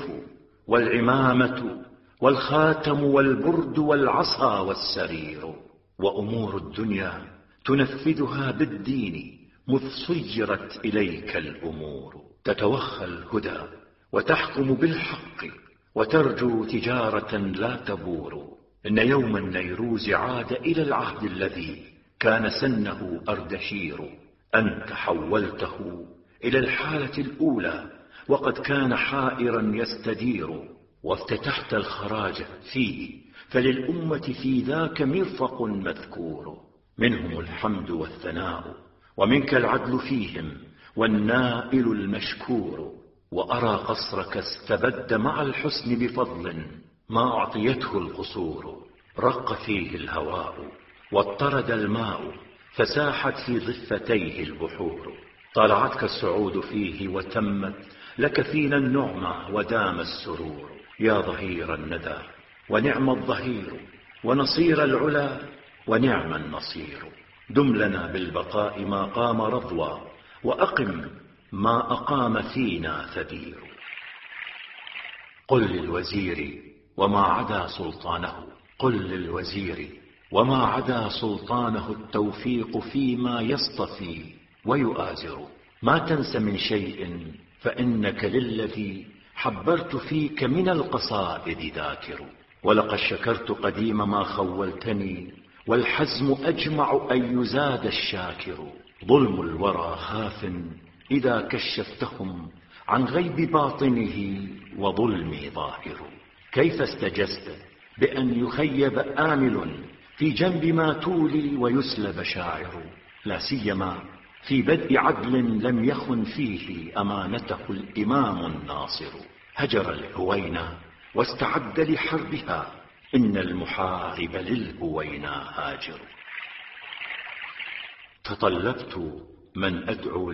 Speaker 1: والعمامة والخاتم والبرد والعصا والسرير. وأمور الدنيا تنفذها بالدين مذ صيرت إليك الأمور. تتوخى الهدى وتحكم بالحق وترجو تجارة لا تبور. إن يوم النيروز عاد إلى العهد الذي كان سنه أردشير. أنت حولته إلى الحالة الأولى وقد كان حائرا يستدير. وافتتحت الخراج فيه فللأمة في ذاك مرفق مذكور. منهم الحمد والثناء ومنك العدل فيهم والنائل المشكور. وأرى قصرك استبد مع الحسن بفضل ما أعطيته القصور. رق فيه الهواء واضطرد الماء فساحت في ضفتيه البحور. طالعتك السعود فيه وتمت لك فينا النعمة ودام السرور. يا ظهير الندى ونعم الظهير ونصير العلا ونعم النصير. دم لنا بالبقاء ما قام رضوى وأقم ما أقام فينا ثبير. قل للوزير وما عدا سلطانه. قل للوزير وما عدا سلطانه التوفيق فيما يصطفي ويؤازر. ما تنس من شيء فإنك للذي حبرت فيك من القصائد ذاكر. ولقد شكرت قديم ما خولتني والحزم أجمع أن يزاد الشاكر. ظلم الورى خاف إذا كشفتهم عن غيب باطنه وظلمي ظاهر. كيف استجزت بأن يخيب آمل في جنب ما تولي ويسلب شاعر. لا سيما في بدء عدل لم يخن فيه أمانته الإمام الناصر. هجر الهوينا واستعد لحربها إن المحارب للهوينا هاجر. تطلبت من أدعو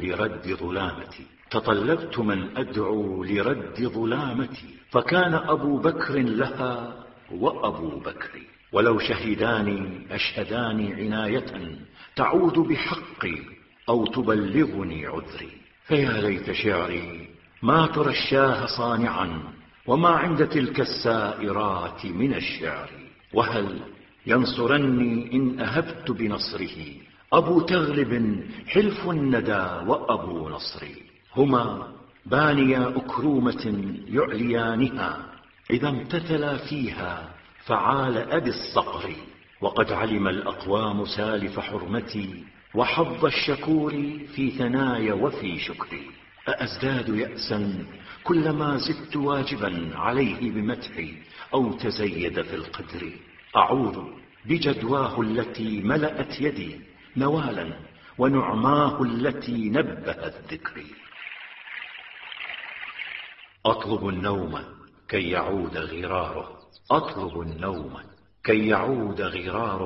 Speaker 1: لرد ظلامتي فكان أبو بكر لها وأبو بكر. ولو شهداني أشهداني عناية تعود بحقي أو تبلغني عذري. فيا ليت شعري ما ترى الشاه صانعا وما عند تلك السائرات من الشعر. وهل ينصرني إن أهبت بنصره أبو تغلب حلف الندى وأبو نصر. هما بانيا أكرومة يعليانها إذا امتثلا فيها فعال أبي الصقر. وقد علم الأقوام سالف حرمتي وحظ الشكور في ثناي وفي شكري. أأزداد يأسا كلما زدت واجبا عليه بمدحي أو تزيد في القدر. أعوذ بجدواه التي ملأت يدي نوالا ونعماه التي نبهت ذكري. أطلب النوم كي يعود غراره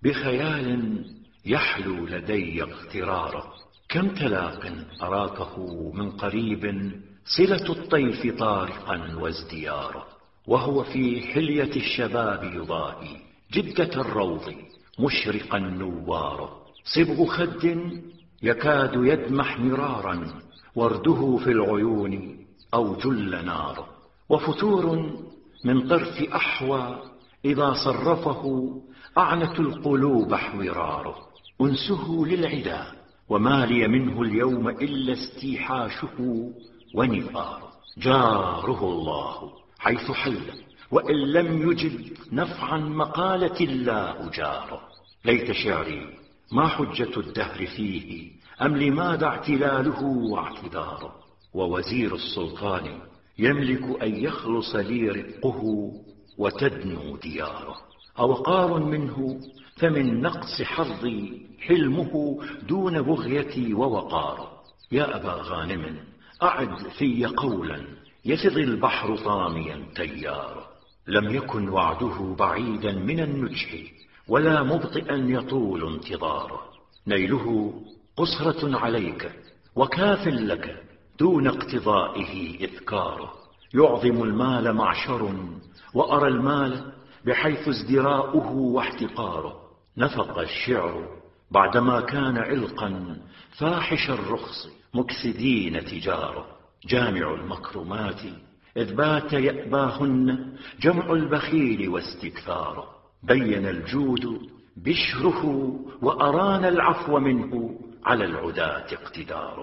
Speaker 1: بخيال يحلو لدي اغتراره. كم تلاق أراكه من قريب صلة الطيف طارقا وازدياره. وهو في حلية الشباب يضاهي جدة الروض مشرقا نواره. صبغ خد يكاد يدمح مرارا ورده في العيون أو جل ناره. وفتور من طرف أحوى إذا صرفه أعنت القلوب حوراره. أنسه للعدا وما لي منه اليوم إلا استيحاشه ونفاره. جاره الله حيث حل وإن لم يجد نفعا مقالة الله جاره. ليت شعري ما حجة الدهر فيه أم لماذا اعتلاله واعتذاره. ووزير السلطان يملك أن يخلص لي رقه وتدنو دياره. أوقار منه فمن نقص حظي حلمه دون بغيتي ووقاره. يا أبا غانم أعد في قولا يفض البحر طاميا تياره. لم يكن وعده بعيدا من النجح ولا مبطئا يطول انتظاره. نيله قسرة عليك وكاف لك دون اقتضائه إذكاره. يعظم المال معشر وأرى المال بحيث ازدراؤه واحتقاره. نفق الشعر بعدما كان علقا فاحش الرخص مكسدين تجاره. جامع المكرمات إذ بات يأباهن جمع البخيل واستكثاره. بين الجود بشره وأرانا العفو منه على العداة اقتداره.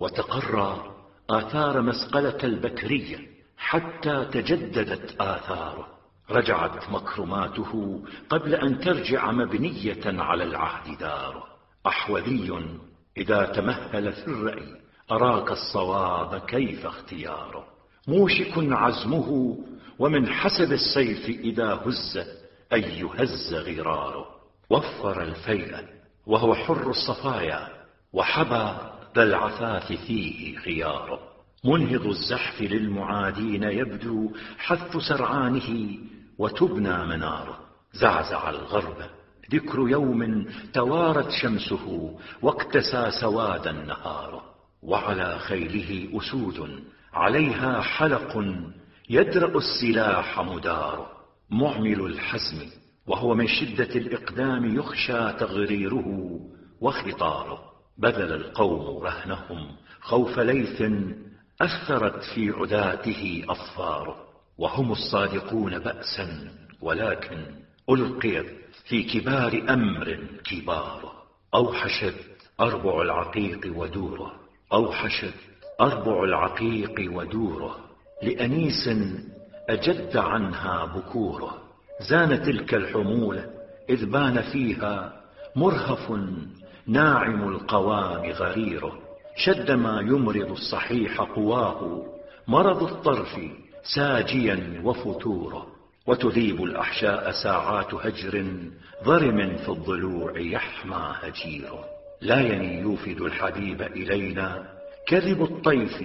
Speaker 1: وتقرى آثار مسقلة البكرية حتى تجددت آثاره. رجعت مكرماته قبل أن ترجع مبنية على العهد داره. أحوذي إذا تمهل في الرأي أراك الصواب كيف اختياره. موشك عزمه ومن حسب السيف إذا هز أن يهز غراره. وفر الفيء وهو حر الصفايا وحبى ذا العفاف فيه خياره. منهض الزحف للمعادين يبدو حث سرعانه وتبنى مناره. زعزع الغرب ذكر يوم توارت شمسه واكتسى سوادا نهاره. وعلى خيله أسود عليها حلق يدرأ السلاح مداره. معمل الحزم وهو من شدة الإقدام يخشى تغريره وخطاره. بذل القوم رهنهم خوف ليث أثرت في عداته أظفاره. وهم الصادقون بأسا، ولكن ألقيت في كبار أمر كباره. أوحشت أربع العقيق ودوره، أوحشت أربع العقيق ودوره، لأنيس أجد عنها بكوره. زان تلك الحمولة إذ بان فيها مرهف ناعم القوام غريره. شد ما يمرض الصحيح قواه، مرض الطرف ساجيا وفتوره. وتذيب الأحشاء ساعات هجر، ضرم في الضلوع يحمى هجيره. لا يني يوفد الحبيب إلينا، كذب الطيف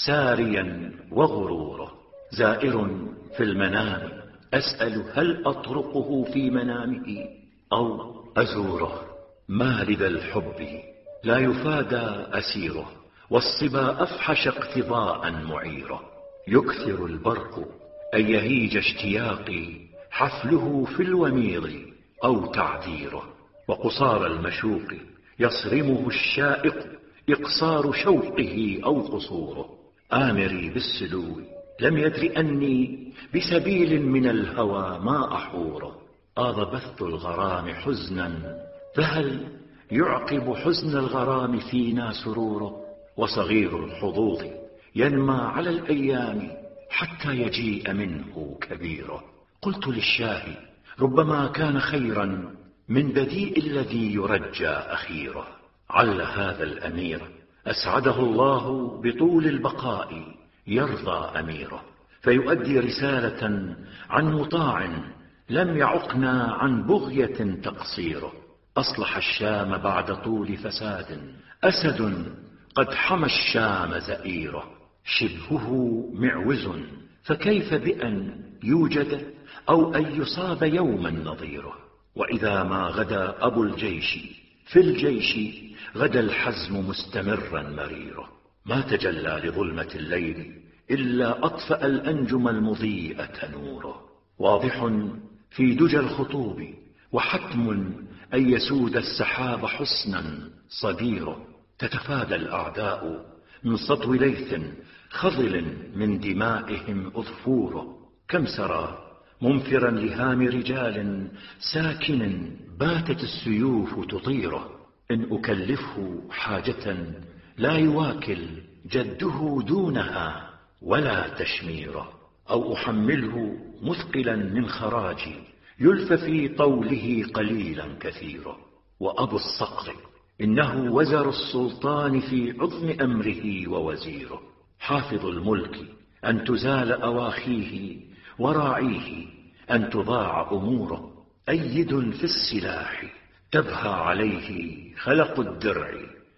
Speaker 1: ساريا وغروره. زائر في المنام أسأل هل أطرقه في منامه أو أزوره. ما لذا الحب لا يفادى أسيره، والصبا أفحش اقتضاء معيره. يكثر البرق أن يهيج اشتياقي، حفله في الوميض أو تعذيره. وقصار المشوق يصرمه الشائق، إقصار شوقه أو قصوره. آمري بالسلو لم يدر أني بسبيل من الهوى ما أحوره. آض بث الغرام حزنا، فهل يعقب حزن الغرام فينا سروره. وصغير الحظوظ ينمى على الأيام، حتى يجيء منه كبيره. قلت للشاهي ربما كان خيرا من بديء الذي يرجى أخيره. عل هذا الأمير أسعده الله بطول البقاء يرضى أميره، فيؤدي رسالة عن مطاع لم يعقنا عن بغية تقصيره. أصلح الشام بعد طول فساد، أسد قد حمى الشام زئيره. شبهه معوز، فكيف بأن يوجد أو أن يصاب يوما نظيره. وإذا ما غدا أبو الجيش في الجيش، غدا الحزم مستمرا مريره. ما تجلى لظلمة الليل إلا أطفأ الأنجم المضيئة نوره. واضح في دجى الخطوب وحتم أن يسود السحاب حسنا صديره. تتفادى الأعداء من سطو ليث، خضل من دمائهم أظفوره. كم سرى منفرا لهام رجال، ساكن باتت السيوف تطيره. إن أكلفه حاجة لا يواكل جده دونها ولا تشميره، أو أحمله مثقلا من خراجي، يلف في طوله قليلا كثيرا. وأبو الصقر إنه وزر السلطان في عظم أمره ووزيره. حافظ الملك أن تزال أواخيه، وراعيه أن تضاع أموره. أيد في السلاح تبهى عليه خلق الدرع،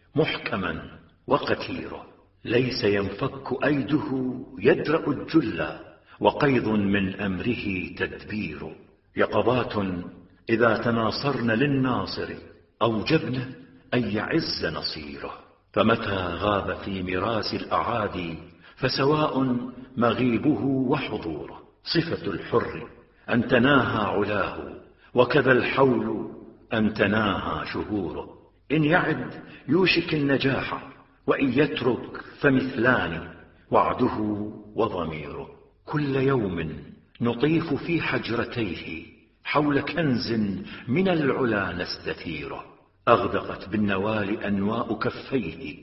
Speaker 1: محكما وقتيره. ليس ينفك أيده يدرأ الجل، وقيض من أمره تدبير. يقظات إذا تناصرن للناصر، أوجبن أن يعز نصيره. فمتى غاب في مراس الأعادي، فسواء مغيبه وحضوره. صفة الحر أن تناهى علاه، وكذا الحول أن تناهى شهوره. إن يعد يوشك النجاح، وإن يترك فمثلان، وعده وضميره. كل يوم نطيف في حجرتيه، حول كنز من العلا نستثيره. أغدقت بالنوال أنواء كفيه،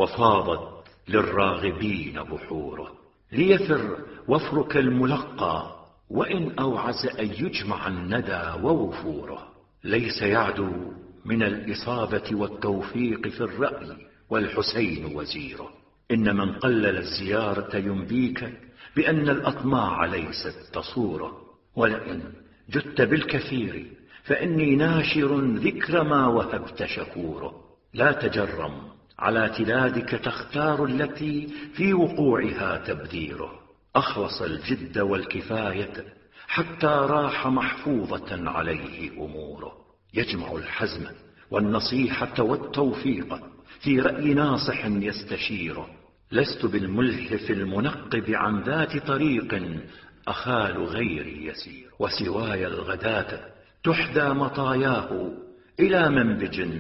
Speaker 1: وفاضت للراغبين بحوره. ليفر وفرك الملقى، وإن أوعز أن يجمع الندى ووفوره. ليس يعدو من الإصابة والتوفيق في الرأي، والحسين وزيره. إن من قلل الزيارة ينبيك بأن الأطماع ليست تصوره. ولئن جدت بالكثير فإني ناشر ذكر ما وهبت شكوره. لا تجرم على تلادك تختار التي في وقوعها تبذيره. أخلص الجد والكفاية حتى راح محفوظة عليه أموره. يجمع الحزم والنصيحة والتوفيق في رأي ناصح يستشيره. لست بالملهف المنقب عن ذات طريق، أخال غيري يسير. وسواي الغداة تحدى مطاياه إلى منبج،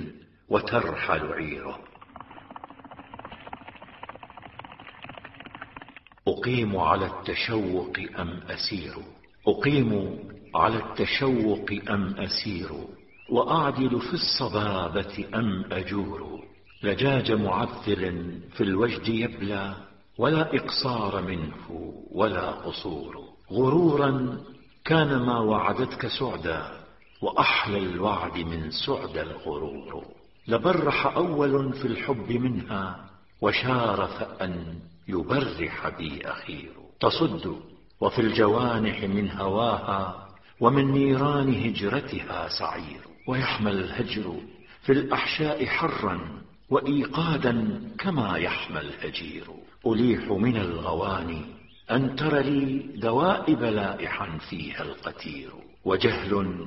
Speaker 1: وترحل عيره. أقيم على التشوق أم أسير؟ أقيم على التشوق أم أسير؟ وأعدل في الصبابة أم أجور؟ لجاج معذر في الوجد يبلى، ولا إقصار منه ولا قصور. غرورا كان ما وعدتك سعدا، وأحلى الوعد من سعد الغرور. لبرح أول في الحب منها، وشارف أن يبرح بي أخير. تصد وفي الجوانح من هواها، ومن نيران هجرتها سعير. ويحمل الهجر في الأحشاء حرا وإيقادا، كما يحمى الهجير. أليح من الغواني أن تر لي دوائب لائحا فيها القتير. وجهل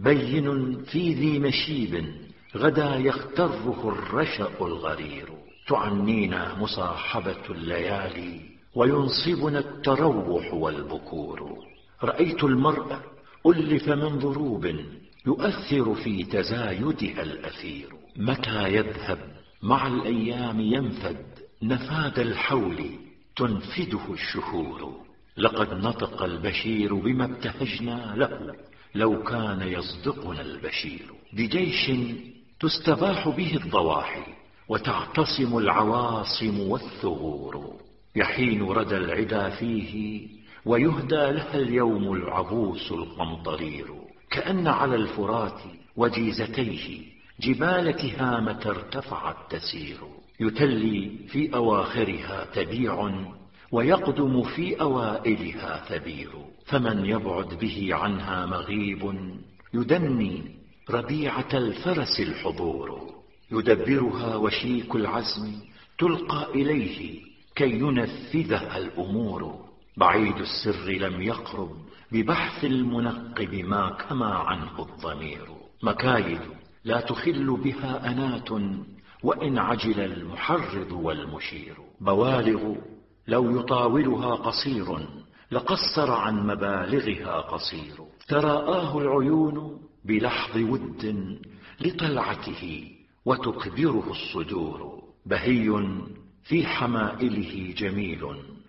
Speaker 1: بين في ذي مشيب، غدا يغتره الرشأ الغرير. تعنينا مصاحبة الليالي، وينصبنا التروح والبكور. رأيت المرء ألف من ضروب، يؤثر في تزايدها الأثير. متى يذهب مع الأيام ينفد، نفاد الحول تنفده الشهور. لقد نطق البشير بما ابتهجنا له، لو كان يصدقنا البشير. بجيش تستباح به الضواحي، وتعتصم العواصم والثغور. يحين ردى العدا فيه، ويهدى لها اليوم العبوس القمطرير. كأن على الفرات وجيزتيه جبال تهامة ارتفعت تسير. يتلي في أواخرها تبيع، ويقدم في أوائلها ثبير. فمن يبعد به عنها مغيب، يدني ربيعة الفرس الحضور. يدبرها وشيك العزم، تلقى إليه كي ينفذها الأمور. بعيد السر لم يقرب ببحث المنقب، ما كما عنه الضمير. مكايد لا تخل بها أنات، وإن عجل المحرض والمشير. بوالغ لو يطاولها قصير، لقصر عن مبالغها قصير. تراءاه العيون بلحظ ود لطلعته، وتكبره الصدور. بهي في حمائله جميل،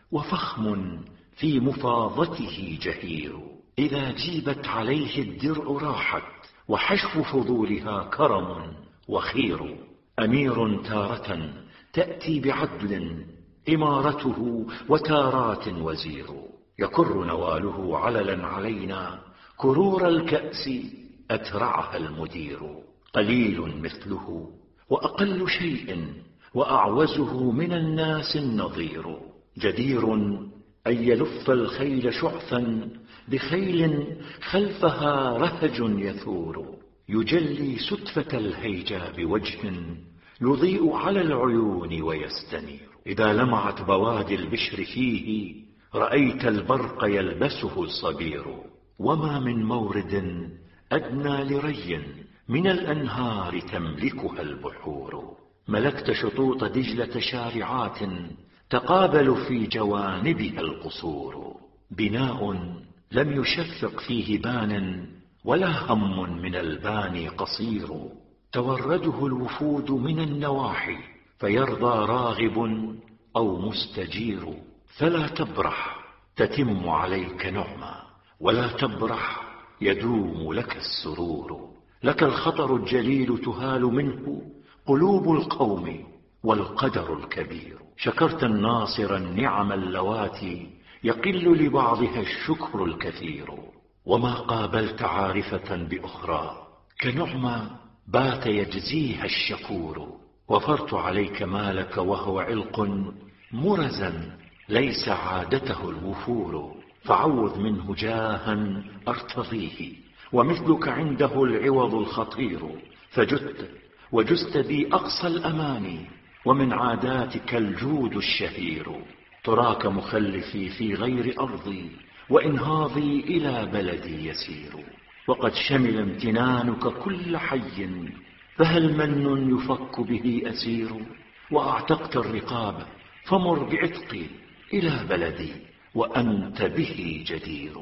Speaker 1: وفخم في مفاضته جهير. إذا جيبت عليه الدرع راحت، وحشو فضولها كرم وخير. أمير تارة تأتي بعدل إمارته، وتارات وزير. يكر نواله عللا علينا، كرور الكأس أترعها المدير. قليل مثله وأقل شيء، وأعوزه من الناس النظير. جدير أن يلف الخيل شعثا، بخيل خلفها رهج يثور. يجلي ستفة الهيجا بوجه، يضيء على العيون ويستنير. إذا لمعت بوادي البشر فيه، رأيت البرق يلبسه الصبير. وما من مورد أدنى لري من الأنهار تملكها البحور. ملكت شطوط دجلة شارعات، تقابل في جوانبها القصور. بناء لم يشفق فيه بان، ولا هم من الباني قصير. تورده الوفود من النواحي، فيرضى راغب أو مستجير. فلا تبرح تتم عليك نعمة، ولا تبرح يدوم لك السرور. لك الخطر الجليل تهال منه قلوب القوم، والقدر الكبير. شكرت الناصر النعم اللواتي، يقل لبعضها الشكر الكثير. وما قابلت عارفة بأخرى، كنعمة بات يجزيها الشكور. وفرت عليك مالك وهو علق مرزا، ليس عادته الوفور. فعوذ منه جاها أرتضيه، ومثلك عنده العوض الخطير. فجدت وجزت بي أقصى الأماني، ومن عاداتك الجود الشهير. تراك مخلفي في غير أرضي، وإنهاضي إلى بلدي يسير. وقد شمل امتنانك كل حي، فهل من يفك به أسير؟ وأعتقت الرقاب، فمر بعتقي إلى بلدي، وأنت به جدير.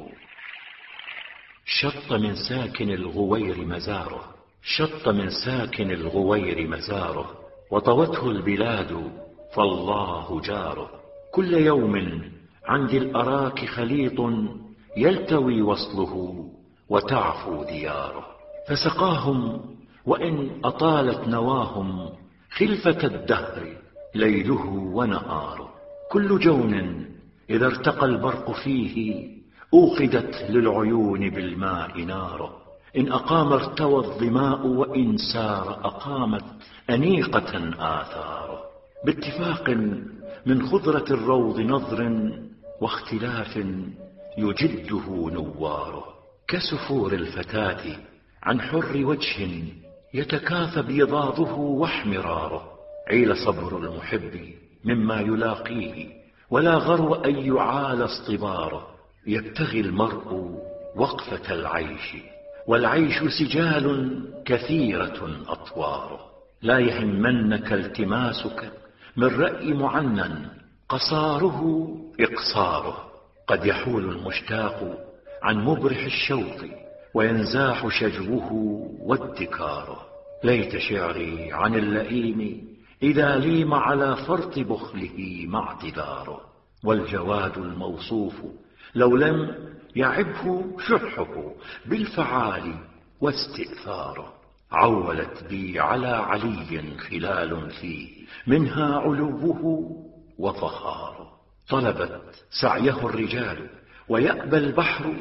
Speaker 1: شط من ساكن الغوير مزاره، شط من ساكن الغوير مزاره. وطوته البلاد فالله جاره. كل يوم عن ذي الأراك خليط يلتوي وصله وتعفو دياره. فسقاهم وإن أطالت نواهم خلفة الدهر ليله ونهاره. كل جون إذا ارتقى البرق فيه أوقدت للعيون بالماء ناره. إن أقام ارتوى الظماء وإن سار أقامت أنيقة آثاره. باتفاق من خضرة الروض نظر واختلاف يجده نواره. كسفور الفتاة عن حر وجه يتكاثى بيضاضه واحمراره. عيل صبر المحب مما يلاقيه ولا غرو أن يعال اصطباره. يبتغي المرء وقفة العيش والعيش سجال كثيرة أطواره. لا يهمنك التماسك من رأي معنن قصاره إقصاره. قد يحول المشتاق عن مبرح الشوق وينزاح شجوه وادكاره. ليت شعري عن اللئيم إذا ليم على فرط بخله مع اعتذاره. والجواد الموصوف لو لم يعبه شحه بالفعال واستئثاره. عولت بي على علي خلال فيه منها علوه وفخاره. طلبت سعيه الرجال ويأبى البحر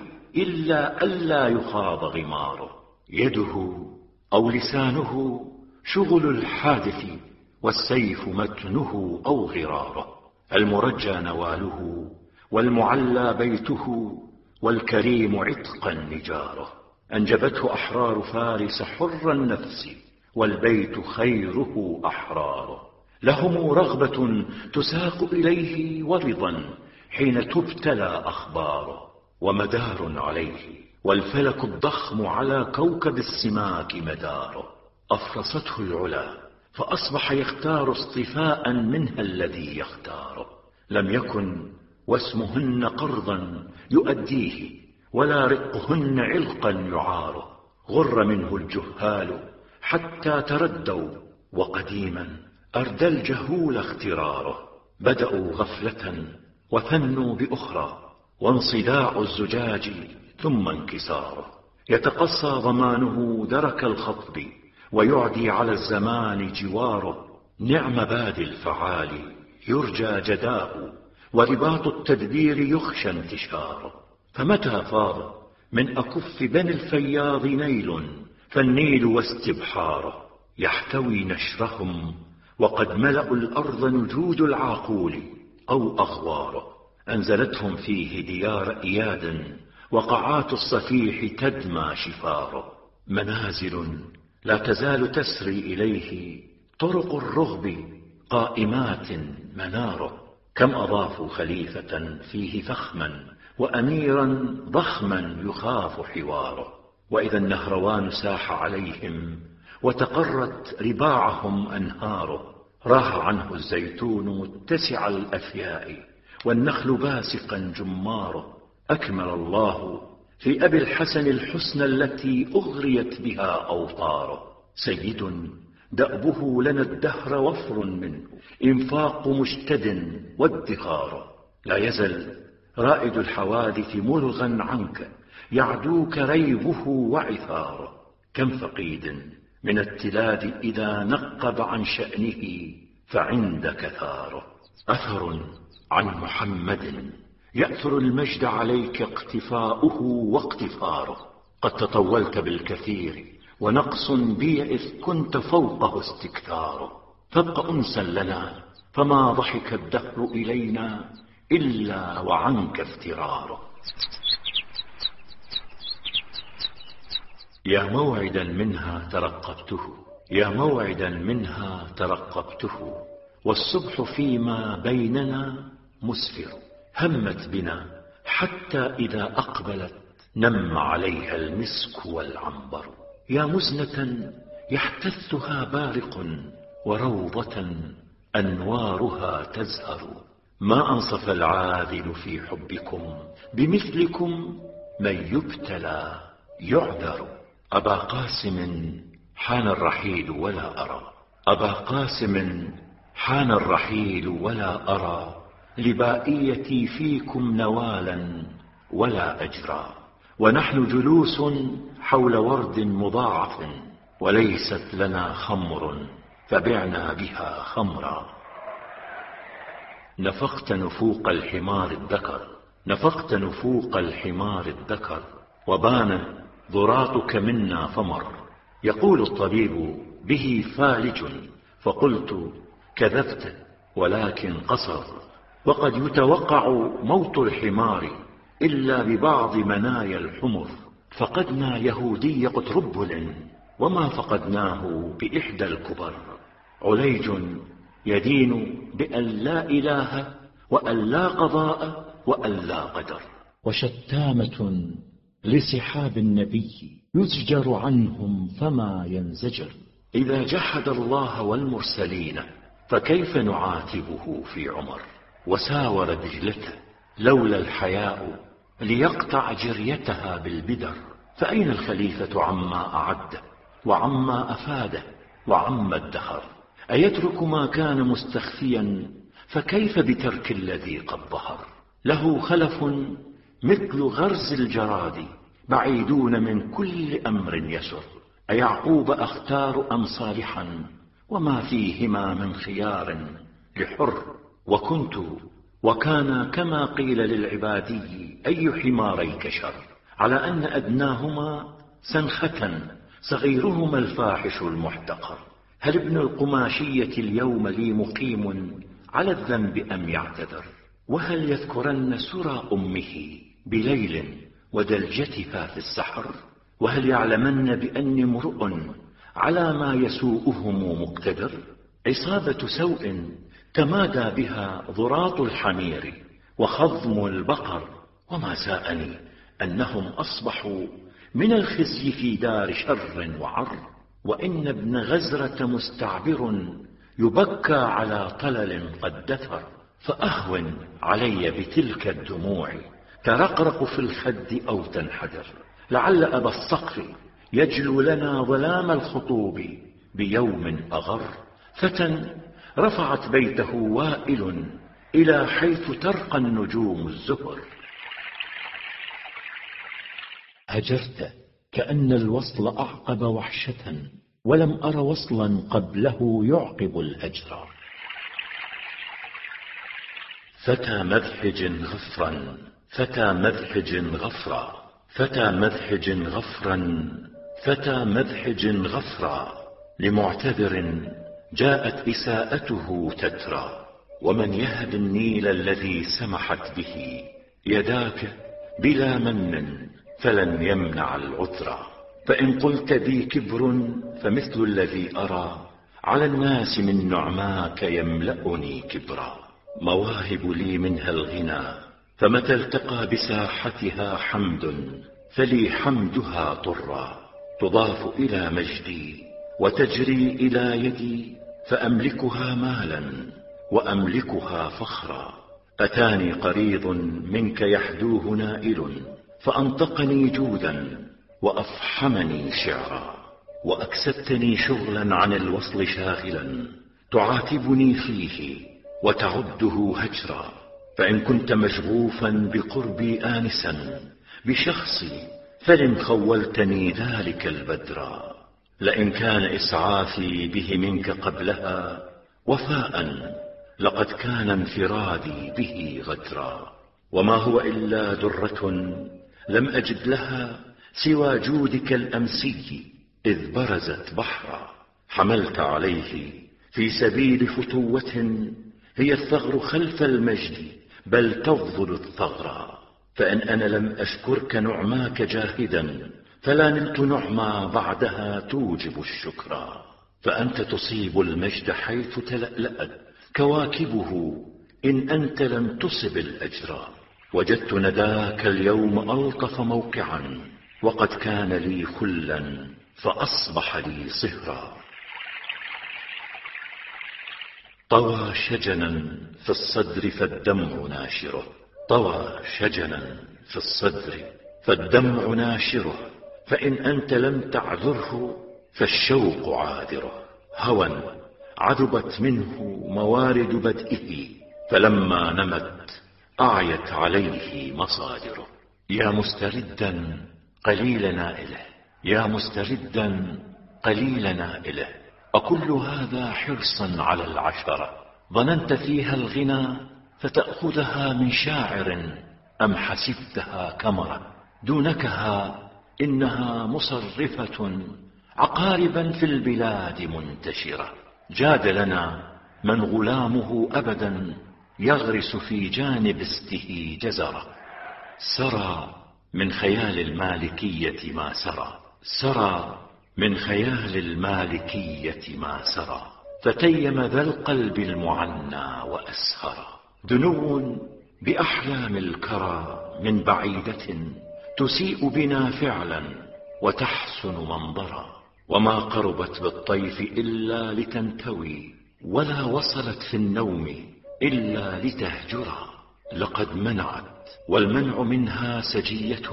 Speaker 1: إلا ألا يخاض غماره. يده أو لسانه شغل الحادث والسيف متنه أو غراره. المرجى نواله والمعلى بيته والكريم عتقا نجاره. أنجبته أحرار فارس حر النفس والبيت خيره أحراره. لهم رغبة تساق إليه ورضا حين تبتلى أخباره. ومدار عليه والفلك الضخم على كوكب السماك مداره. أفرسته العلا فأصبح يختار اصطفاء منها الذي يختاره. لم يكن واسمهن قرضا يؤديه ولا رقهن علقا يعاره. غر منه الجهال حتى تردوا وقديما أردى الجهول اختراره. بدأوا غفلة وثنوا بأخرى وانصداع الزجاج ثم انكساره. يتقصى ضمانه درك الخطب ويعدي على الزمان جواره. نعم بادي الفعال يرجى جداء ورباط التدبير يخشى انتشاره. فمتى فاض من أكف بني الفياض نيل فالنيل واستبحاره. يحتوي نشرهم وقد ملأوا الأرض نجود العاقول أو أغواره. أنزلتهم فيه ديار إياد وقعات الصفيح تدمى شفاره. منازل لا تزال تسري إليه طرق الرغب قائمات مناره. كم أضافوا خليفة فيه فخما وأميرا ضخما يخاف حواره. وإذا النهروان ساح عليهم وتقرت رباعهم أنهاره. راح عنه الزيتون متسع الأفياء والنخل باسقا جماره. أكمل الله في أبي الحسن الحسن التي أغريت بها أوطاره. سيد دأبه لنا الدهر وفر منه إنفاق مشتد وادخاره. لا يزل رائد الحوادث ملغا عنك يعدوك ريبه وعثاره. كم فقيد من التلاد إذا نقب عن شأنه فعندك ثاره. أثر عن محمد يأثر المجد عليك اقتفاؤه واقتفاره. قد تطولت بالكثير ونقص بي إذ كنت فوقه استكثاره. فابق أنسا لنا فما ضحك الدهر إلينا إلا وعنك افتراره. يا موعدا منها ترقبته يا موعدا منها ترقبته والصبح فيما بيننا مسفر. همت بنا حتى إذا أقبلت نم عليها المسك والعنبر. يا مزنة يحتثها بارق وروضة أنوارها تزهر. ما أنصف العاذل في حبكم بمثلكم من يبتلى يعذر. أبا قاسم حان الرحيل ولا أرى أبا قاسم حان الرحيل ولا أرى لبائيتي فيكم نوالا ولا أجرا، ونحن جلوس حول ورد مضاعف، وليست لنا خمر فبعنا بها خمرا. نفقت نفوق الحمار الذكر، نفقت نفوق الحمار الذكر، وبان ضراطك منا فمر. يقول الطبيب به فالج، فقلت كذبت ولكن قصر. وقد يتوقع موت الحمار إلا ببعض منايا الحمر. فقدنا يهودي قطربل وما فقدناه بإحدى الكبر. عليج يدين بأن لا إله وأن لا قضاء وأن لا قدر.
Speaker 2: وشتامة لسحاب النبي يزجر عنهم فما ينزجر.
Speaker 1: إذا جحد الله والمرسلين فكيف نعاتبه في عمر؟ وساور دجلته لولا الحياء ليقطع جريتها بالبدر. فأين الخليفة عما أعده وعما أفاده وعما ادخر؟ أيترك ما كان مستخفيا فكيف بترك الذي قد ظهر؟ له خلف مثل غرز الجراد بعيدون من كل أمر يسر. أيعقوب أختار أم صالحا وما فيهما من خيار لحر؟ وكنت وكان كما قيل للعبادي أي حماريك شر، على أن أدناهما سنخة صغيرهما الفاحش المحتقر. هل ابن القماشية اليوم لي مقيم على الذنب أم يعتذر؟ وهل يذكرن سرى أمه بليل ودلجتها في السحر؟ وهل يعلمن بأني امرؤ على ما يسوءهم مقتدر؟ عصابة سوء تمادى بها ضراط الحمير وخضم البقر، وما ساءني أنهم أصبحوا من الخزي في دار شر وعر. وإن ابن غزرة مستعبر يبكى على طلل قد دثر. فأهون علي بتلك الدموع ترقرق في الخد أو تنحدر. لعل أبا الصقر يجلو لنا ظلام الخطوب بيوم أغر. فتى رفعت بيته وائل إلى حيث ترقى النجوم الزهر.
Speaker 2: هجرت كأن الوصل أعقب وحشة، ولم أر وصلا قبله يعقب الهجر.
Speaker 1: فتى مذحج غفرا، فتى مذحج غفرا، فتى مذحج غفرا، فتى مذحج غفرا. لمعتذر جاءت إساءته تترى. ومن يهب النيل الذي سمحت به يداك بلا من فلن يمنع العذر. فإن قلت بي كبر فمثل الذي أرى على الناس من نعماك يملأني كبرا. مواهب لي منها الغنى، فمتى التقى بساحتها حمد فلي حمدها طرا. تضاف إلى مجدي وتجري إلى يدي، فأملكها مالا وأملكها فخرا. أتاني قريض منك يحدوه نائل، فأنطقني جودا وأفحمني شعرا. وأكسبتني شغلا عن الوصل شاغلا، تعاتبني فيه وتعده هجرا. فإن كنت مشغوفا بقربي آنسا بشخصي فلم خولتني ذلك البدرا. لئن كان إسعافي به منك قبلها وفاء، لقد كان انفرادي به غدرا. وما هو إلا درة لم أجد لها سوى جودك الأمسي إذ برزت بحرا. حملت عليه في سبيل فتوة هي الثغر خلف المجد بل تفضل الثغرا. فإن أنا لم أشكرك نعماك جاهدا، فلا نلت نعما بعدها توجب الشكرا. فأنت تصيب المجد حيث تلألأت كواكبه إن أنت لم تصب الأجرا. وجدت نداك اليوم ألطف موقعا، وقد كان لي خلا فأصبح لي صهرا. طوى شجنا في الصدر فالدمع ناشره، طوى شجنا في الصدر فالدمع ناشره. فإن أنت لم تعذره فالشوق عاذره. هوى عذبت منه موارد بدئه، فلما نمت أعيت عليه مصادره. يا مستردا قليل نائله، يا مستردا قليل نائله، أكل هذا حرصا على العشرة؟ ظننت فيها الغنى فتأخذها من شاعر، أم حسبتها كمرة؟ دونكها إنها مصرفة عقاربا في البلاد منتشرة. جاد لنا من غلامه أبدا يغرس في جانب استه جزرة. سرى من خيال المالكية ما سرى، سرى من خيال المالكية ما سرى، فتيم ذا القلب المعنى وأسهر. دنو بأحلام الكرى من بعيدة تسيء بنا فعلا وتحسن منظرا، وما قربت بالطيف إلا لتنتوي، ولا وصلت في النوم إلا لتهجرا. لقد منعت والمنع منها سجية،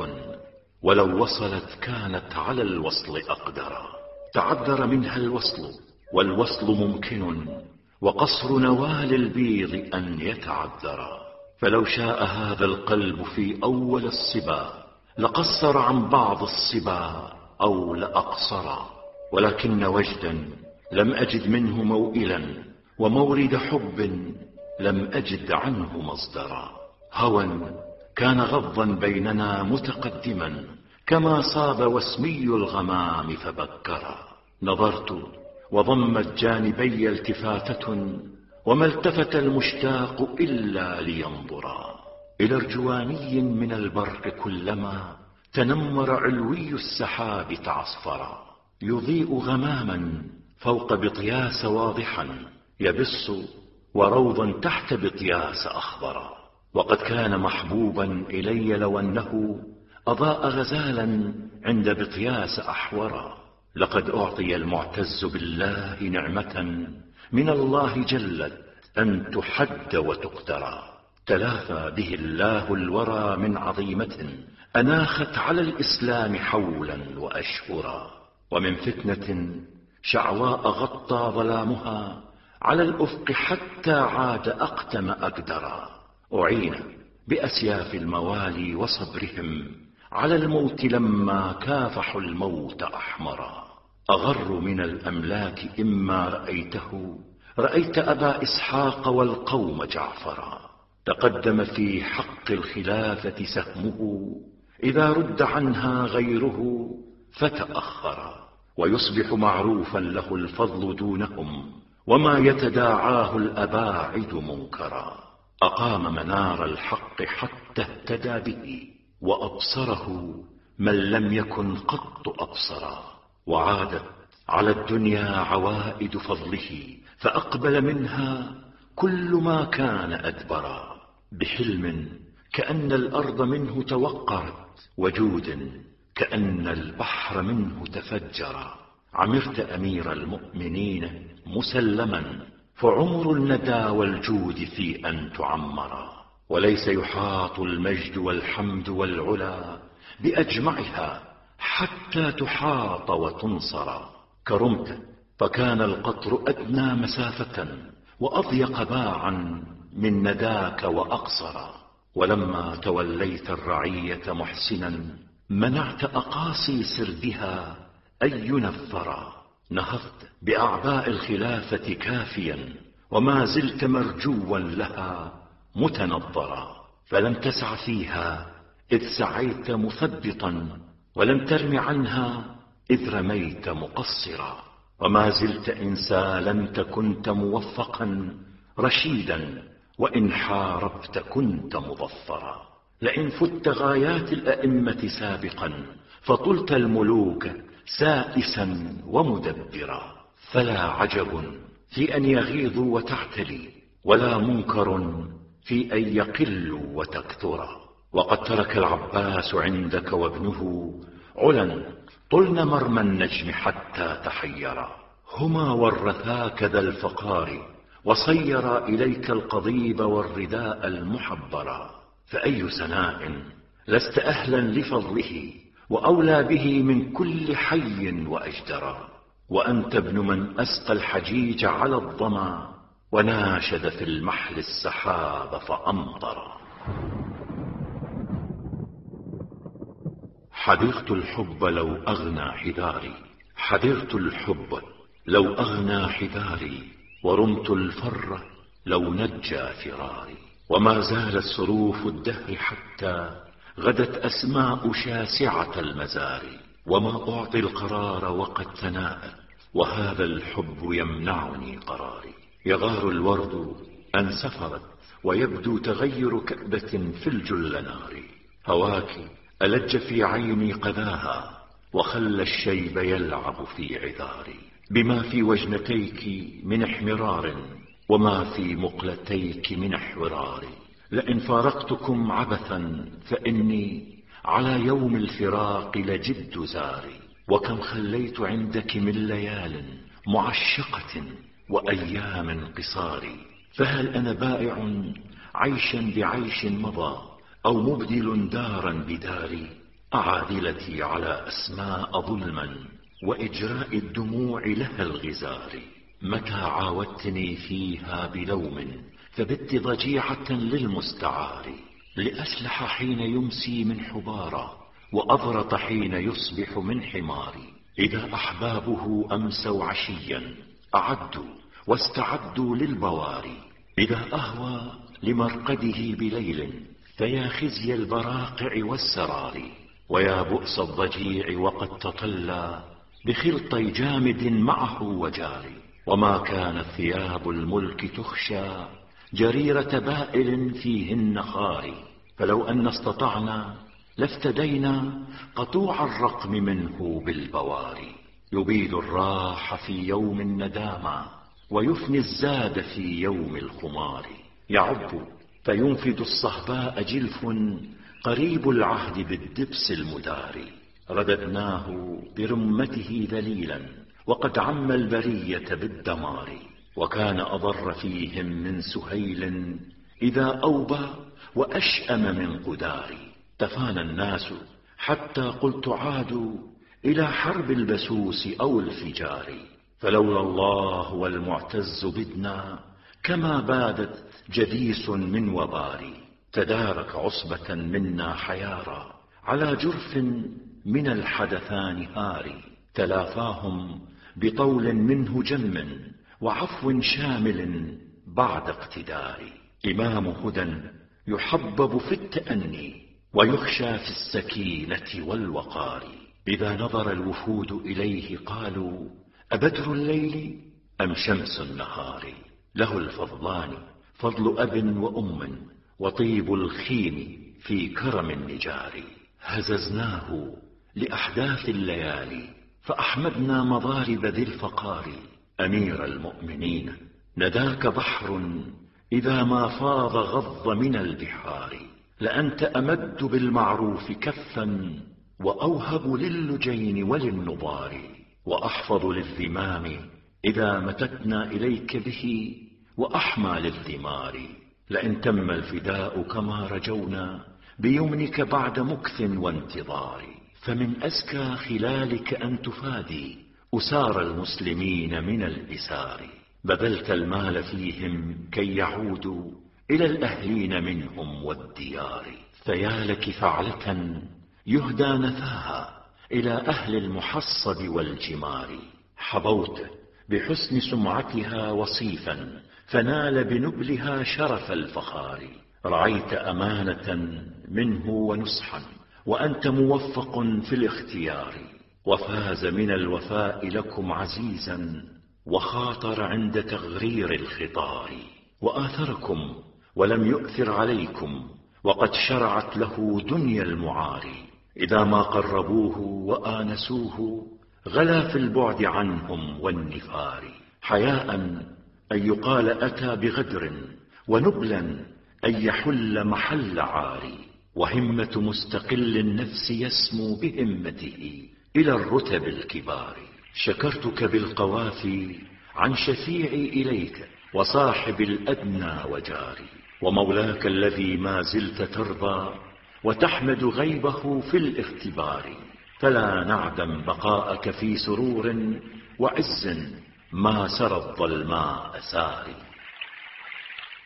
Speaker 1: ولو وصلت كانت على الوصل أقدرا. تعذر منها الوصل والوصل ممكن، وقصر نوال البيض أن يتعذرا. فلو شاء هذا القلب في أول الصبا لقصر عن بعض الصبا أو لأقصرا، ولكن وجدا لم أجد منه موئلا، ومورد حب لم أجد عنه مصدرا. هوى كان غضا بيننا متقدما، كما صاب وسمي الغمام فبكرا. نظرت وضمت جانبي التفاتة، وما التفت المشتاق إلا لينظرا. إلى ارجواني من البر كلما تنمر علوي السحاب تعصفرا، يضيء غماما فوق بطياس واضحا، يبص وروضا تحت بطياس أخضرا. وقد كان محبوبا إلي لو أنه أضاء غزالا عند بطياس أحورا. لقد أعطي المعتز بالله نعمة من الله جلت أن تحد وتقترى. تلافى به الله الورى من عظيمة أناخت على الإسلام حولا وأشهرا، ومن فتنة شعواء غطى ظلامها على الأفق حتى عاد أقتم أقدرا. أعين بأسياف الموالي وصبرهم على الموت لما كافحوا الموت أحمرا. أغر من الأملاك إما رأيته، رأيت أبا إسحاق والقوم جعفرا. تقدم في حق الخلافة سهمه، إذا رد عنها غيره فتأخرا. ويصبح معروفا له الفضل دونهم، وما يتداعاه الأباعد منكرا. أقام منار الحق حتى اهتدى به، وأبصره من لم يكن قط أبصرا. وعادت على الدنيا عوائد فضله، فأقبل منها كل ما كان أدبرا. بحلم كأن الأرض منه توقرت، وجود كأن البحر منه تفجرا. عمرت أمير المؤمنين مسلما، فعمر الندى والجود في أن تعمرا. وليس يحاط المجد والحمد والعلا بأجمعها حتى تحاط وتنصرا. كرمت فكان القطر أدنى مسافة، وأضيق باعا من نداك وأقصرا. ولما توليت الرعية محسنا، منعت أقاصي سردها أن ينفرا. نهضت بأعباء الخلافة كافيا، وما زلت مرجوا لها متنظرا. فلم تسع فيها إذ سعيت مثبطا، ولم ترم عنها إذ رميت مقصرا. وما زلت إن سالمت كنت موفقا رشيدا، وإن حاربت كنت مظفرا. لئن فت غايات الأئمة سابقا، فطلت الملوك سائسا ومدبرا. فلا عجب في أن يغيظوا وتعتلي، ولا منكر في أن يقلوا وتكثرا. وقد ترك العباس عندك وابنه علا طلن مرمى النجم حتى تحيرا. هما ورثاك ذا الفقار، وصيرا إليك القضيب والرداء المحبرا. فأي سناء لست أهلا لفضله، وأولى به من كل حي وأجدرا. وأنت ابن من أسقى الحجيج على الظما، وناشد في المحل السحاب فأمطر. حذرت الحب لو أغنى حذاري، حذرت الحب لو أغنى حذاري، ورمت الفر لو نجى فراري. وما زالت صروف الدهر حتى غدت أسماء شاسعة المزار، وما أعطي القرار وقد تناءت، وهذا الحب يمنعني قراري. يغار الورد أن سفرت، ويبدو تغير كأبة في الجلنار. هواك ألج في عيني قذاها، وخلى الشيب يلعب في عذاري. بما في وجنتيك من احمرار، وما في مقلتيك من احورار. لئن فارقتكم عبثا فإني على يوم الفراق لجد زاري. وكم خليت عندك من ليال معشقة وأيام قصار. فهل أنا بائع عيشا بعيش مضى، أو مبدل دارا بداري؟ أعادلتي على أسماء ظلما، وإجراء الدموع لها الغزار. متى عاودتني فيها بلوم، فبت ضجيعة للمستعار. لأسلح حين يمسي من حبارى، وأضرط حين يصبح من حمار. إذا أحبابه أمسوا عشيا أعدوا واستعدوا للبواري. إذا أهوى لمرقده بليل، فيا خزي البراقع والسرار. ويا بؤس الضجيع وقد تطلى بخلطي جامد معه وجاري. وما كانت ثياب الملك تخشى جريرة بائل فيهن خاري. فلو أن استطعنا لافتدينا قطوع الرقم منه بالبواري. يبيد الراح في يوم الندامة، ويفني الزاد في يوم الخمار. يعب فينفد الصهباء جلف قريب العهد بالدبس المداري. رددناه برمته ذليلا، وقد عم البرية بالدمار. وكان أضر فيهم من سهيل إذا أوبى وأشأم من قدار. تفانى الناس حتى قلت عادوا إلى حرب البسوس أو الفجار. فلولا الله والمعتز بدنا، كما بادت جديس من وبار. تدارك عصبة منا حيارى على جرف من الحدثان هاري. تلافاهم بطول منه جم، وعفو شامل بعد اقتدار. إمام هدى يحبب في التأني، ويخشى في السكينة والوقار. إذا نظر الوفود إليه قالوا أبدر الليل أم شمس النهار. له الفضلان، فضل أب وأم، وطيب الخيم في كرم النجار. هززناه لأحداث الليالي، فأحمدنا مضارب ذي الفقار. أمير المؤمنين نداك بحر إذا ما فاض غض من البحار. لأنت أمد بالمعروف كفا، وأوهب للجين وللنضار. وأحفظ للذمام إذا متتنا إليك به، وأحمى للثمار. لئن تم الفداء كما رجونا بيمنك بعد مكث وانتظار. فمن أزكى خلالك أن تفادي أسار المسلمين من الإسار. بذلت المال فيهم كي يعودوا إلى الأهلين منهم والديار. فيا لك فعلة يهدى نثاها إلى أهل المحصب والجمار. حظوت بحسن سمعتها وصيفا، فنال بنبلها شرف الفخار. رعيت أمانة منه ونصحا، وأنت موفق في الاختيار. وفاز من الوفاء لكم عزيزا، وخاطر عند تغرير الخطار. وآثركم ولم يؤثر عليكم، وقد شرعت له دنيا المعار. إذا ما قربوه وآنسوه غلا في البعد عنهم والنفار. حياء أن يقال أتى بغدر، ونبلا أن يحل محل عار. وهمة مستقل النفس يسمو بهمته إلى الرتب الكبار. شكرتك بالقوافي عن شفيعي إليك، وصاحب الأدنى وجاري. ومولاك الذي ما زلت ترضى وتحمد غيبه في الاختبار. فلا نعدم بقاءك في سرور وعز ما سرى الظلماء ساري.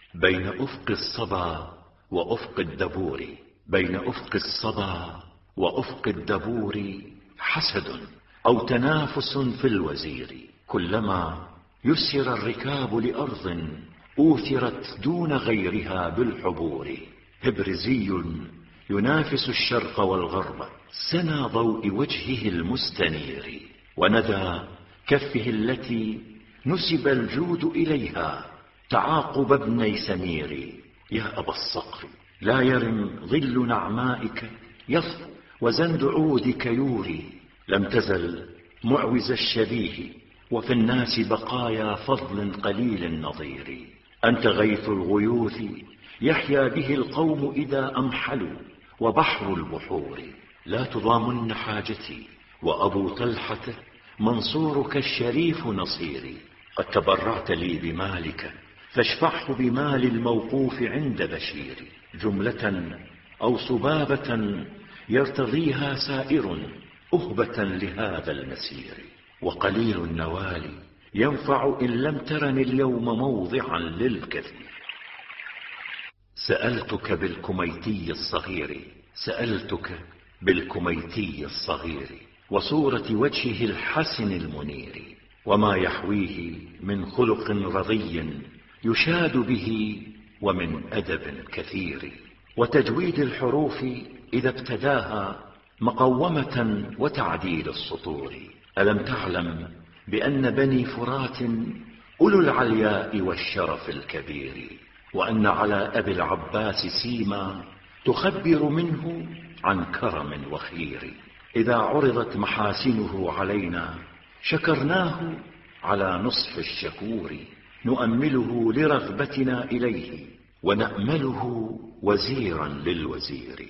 Speaker 1: بين أفق الصبا وأفق الدبور، بين أفق الصبا وأفق الدبور حسد أو تنافس في الوزير. كلما يسر الركاب لأرض أوثرت دون غيرها بالحبور. هبرزي ينافس الشرق والغرب سنا ضوء وجهه المستنير، وندى كفه التي نسب الجود إليها تعاقب ابني سمير. يا أبا الصقر لا يرم ظل نعمائك يصفو وزند عودك يوري. لم تزل معوز الشبيه وفي الناس بقايا فضل قليل النظير. أنت غيث الغيوث يحيا به القوم إذا أمحلوا وبحر البحور. لا تضامن حاجتي وأبو طلحة منصورك الشريف نصيري. قد تبرعت لي بمالك فاشفعه بمال الموقوف عند بشير. جملة أو صبابة يرتضيها سائر أهبة لهذا المسير. وقليل النوال ينفع إن لم ترني اليوم موضعا للكثير. سألتك بالكميتي الصغير، سألتك بالكميتي الصغير وصورة وجهه الحسن المنير، وما يحويه من خلق رضي يشاد به ومن أدب كثير، وتجويد الحروف إذا ابتداها مقومة وتعديل السطور. ألم تعلم بأن بني فرات أولو العلياء والشرف الكبير، وأن على أبي العباس سيما تخبر منه عن كرم وخير. إذا عرضت محاسنه علينا شكرناه على نصف الشكور، نؤمله لرغبتنا إليه ونأمله وزيرا للوزير.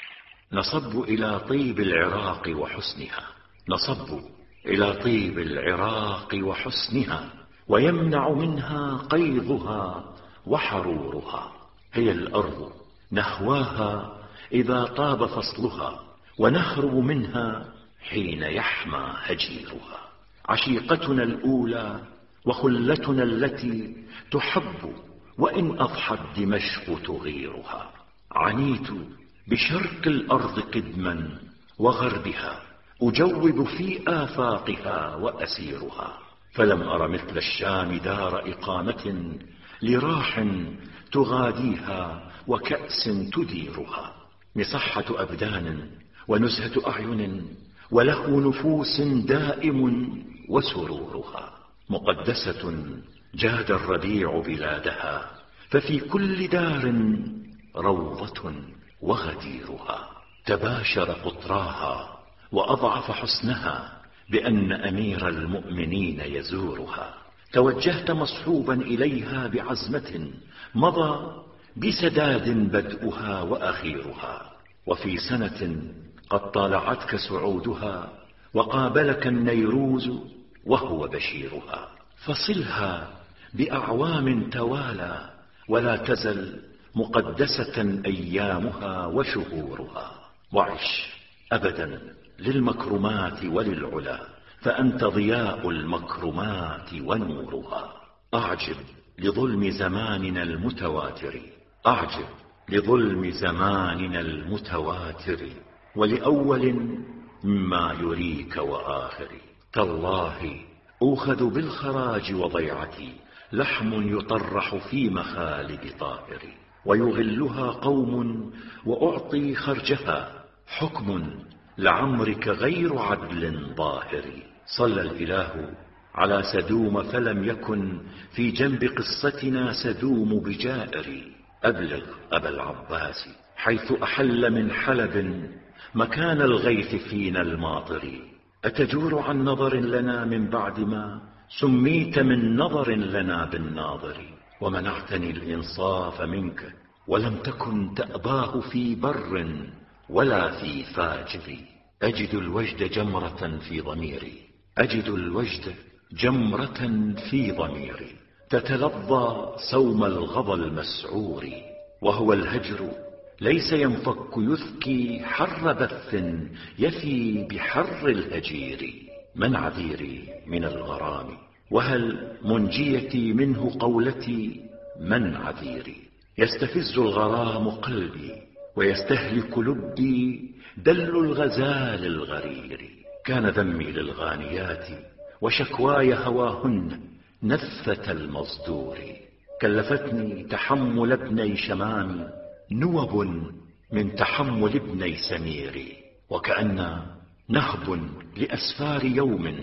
Speaker 1: نصب إلى طيب العراق وحسنها، نصب إلى طيب العراق وحسنها، ويمنع منها قيضها وحرورها. هي الأرض نهواها إذا طاب فصلها، ونهرب منها حين يحمى هجيرها. عشيقتنا الأولى وخلتنا التي تحب وإن أضحت دمشق تغيرها. عنيت بشرق الأرض قدما وغربها، أجوب في آفاقها وأسيرها. فلم أر مثل الشام دار إقامة لراح تغاديها وكأس تديرها. مصحة أبدان ونزهة أعين وله نفوس دائم وسرورها. مقدسة جاد الربيع بلادها، ففي كل دار روضة وغديرها. تباشر قطراها وأضعف حسنها بأن أمير المؤمنين يزورها. توجهت مصحوبا إليها بعزمة مضى بسداد بدءها وأخيرها. وفي سنة قد طالعتك سعودها وقابلك النيروز وهو بشيرها. فصلها بأعوام توالى ولا تزل مقدسة أيامها وشهورها. وعش أبدا للمكرمات وللعلا، فأنت ضياء المكرمات ونورها. أعجب لظلم زماننا المتواتر، أعجب لظلم زماننا المتواتر، ولأول مما يريك وآخر. تالله أوخذ بالخراج وضيعتي لحم يطرح في مخالب طائر، ويغلها قوم وأعطي خرجها حكم لعمرك غير عدل ظاهر. صلى الإله على سدوم فلم يكن في جنب قصتنا سدوم بجائر. أبلغ أبا العباس حيث أحل من حلب مكان الغيث فينا الماطر. أتجور عن نظر لنا من بعد ما سميت من نظر لنا بالناظر، ومنعتني الإنصاف منك ولم تكن تأباه في بر ولا في فاجر. أجد الوجد جمرة في ضميري، أجد الوجد جمرة في ضميري تتلظى سوم الغضى المسعور. وهو الهجر ليس ينفك يثكي حر بث يفي بحر الهجير. من عذيري من الغرام وهل منجيتي منه قولتي من عذيري. يستفز الغرام قلبي ويستهلك لبي دل الغزال الغرير. كان ذمي للغانيات وشكواي هواهن نفة المصدور. كلفتني تحمل ابني شمام نوب من تحمل ابني سمير. وكأن نهب لأسفار يوم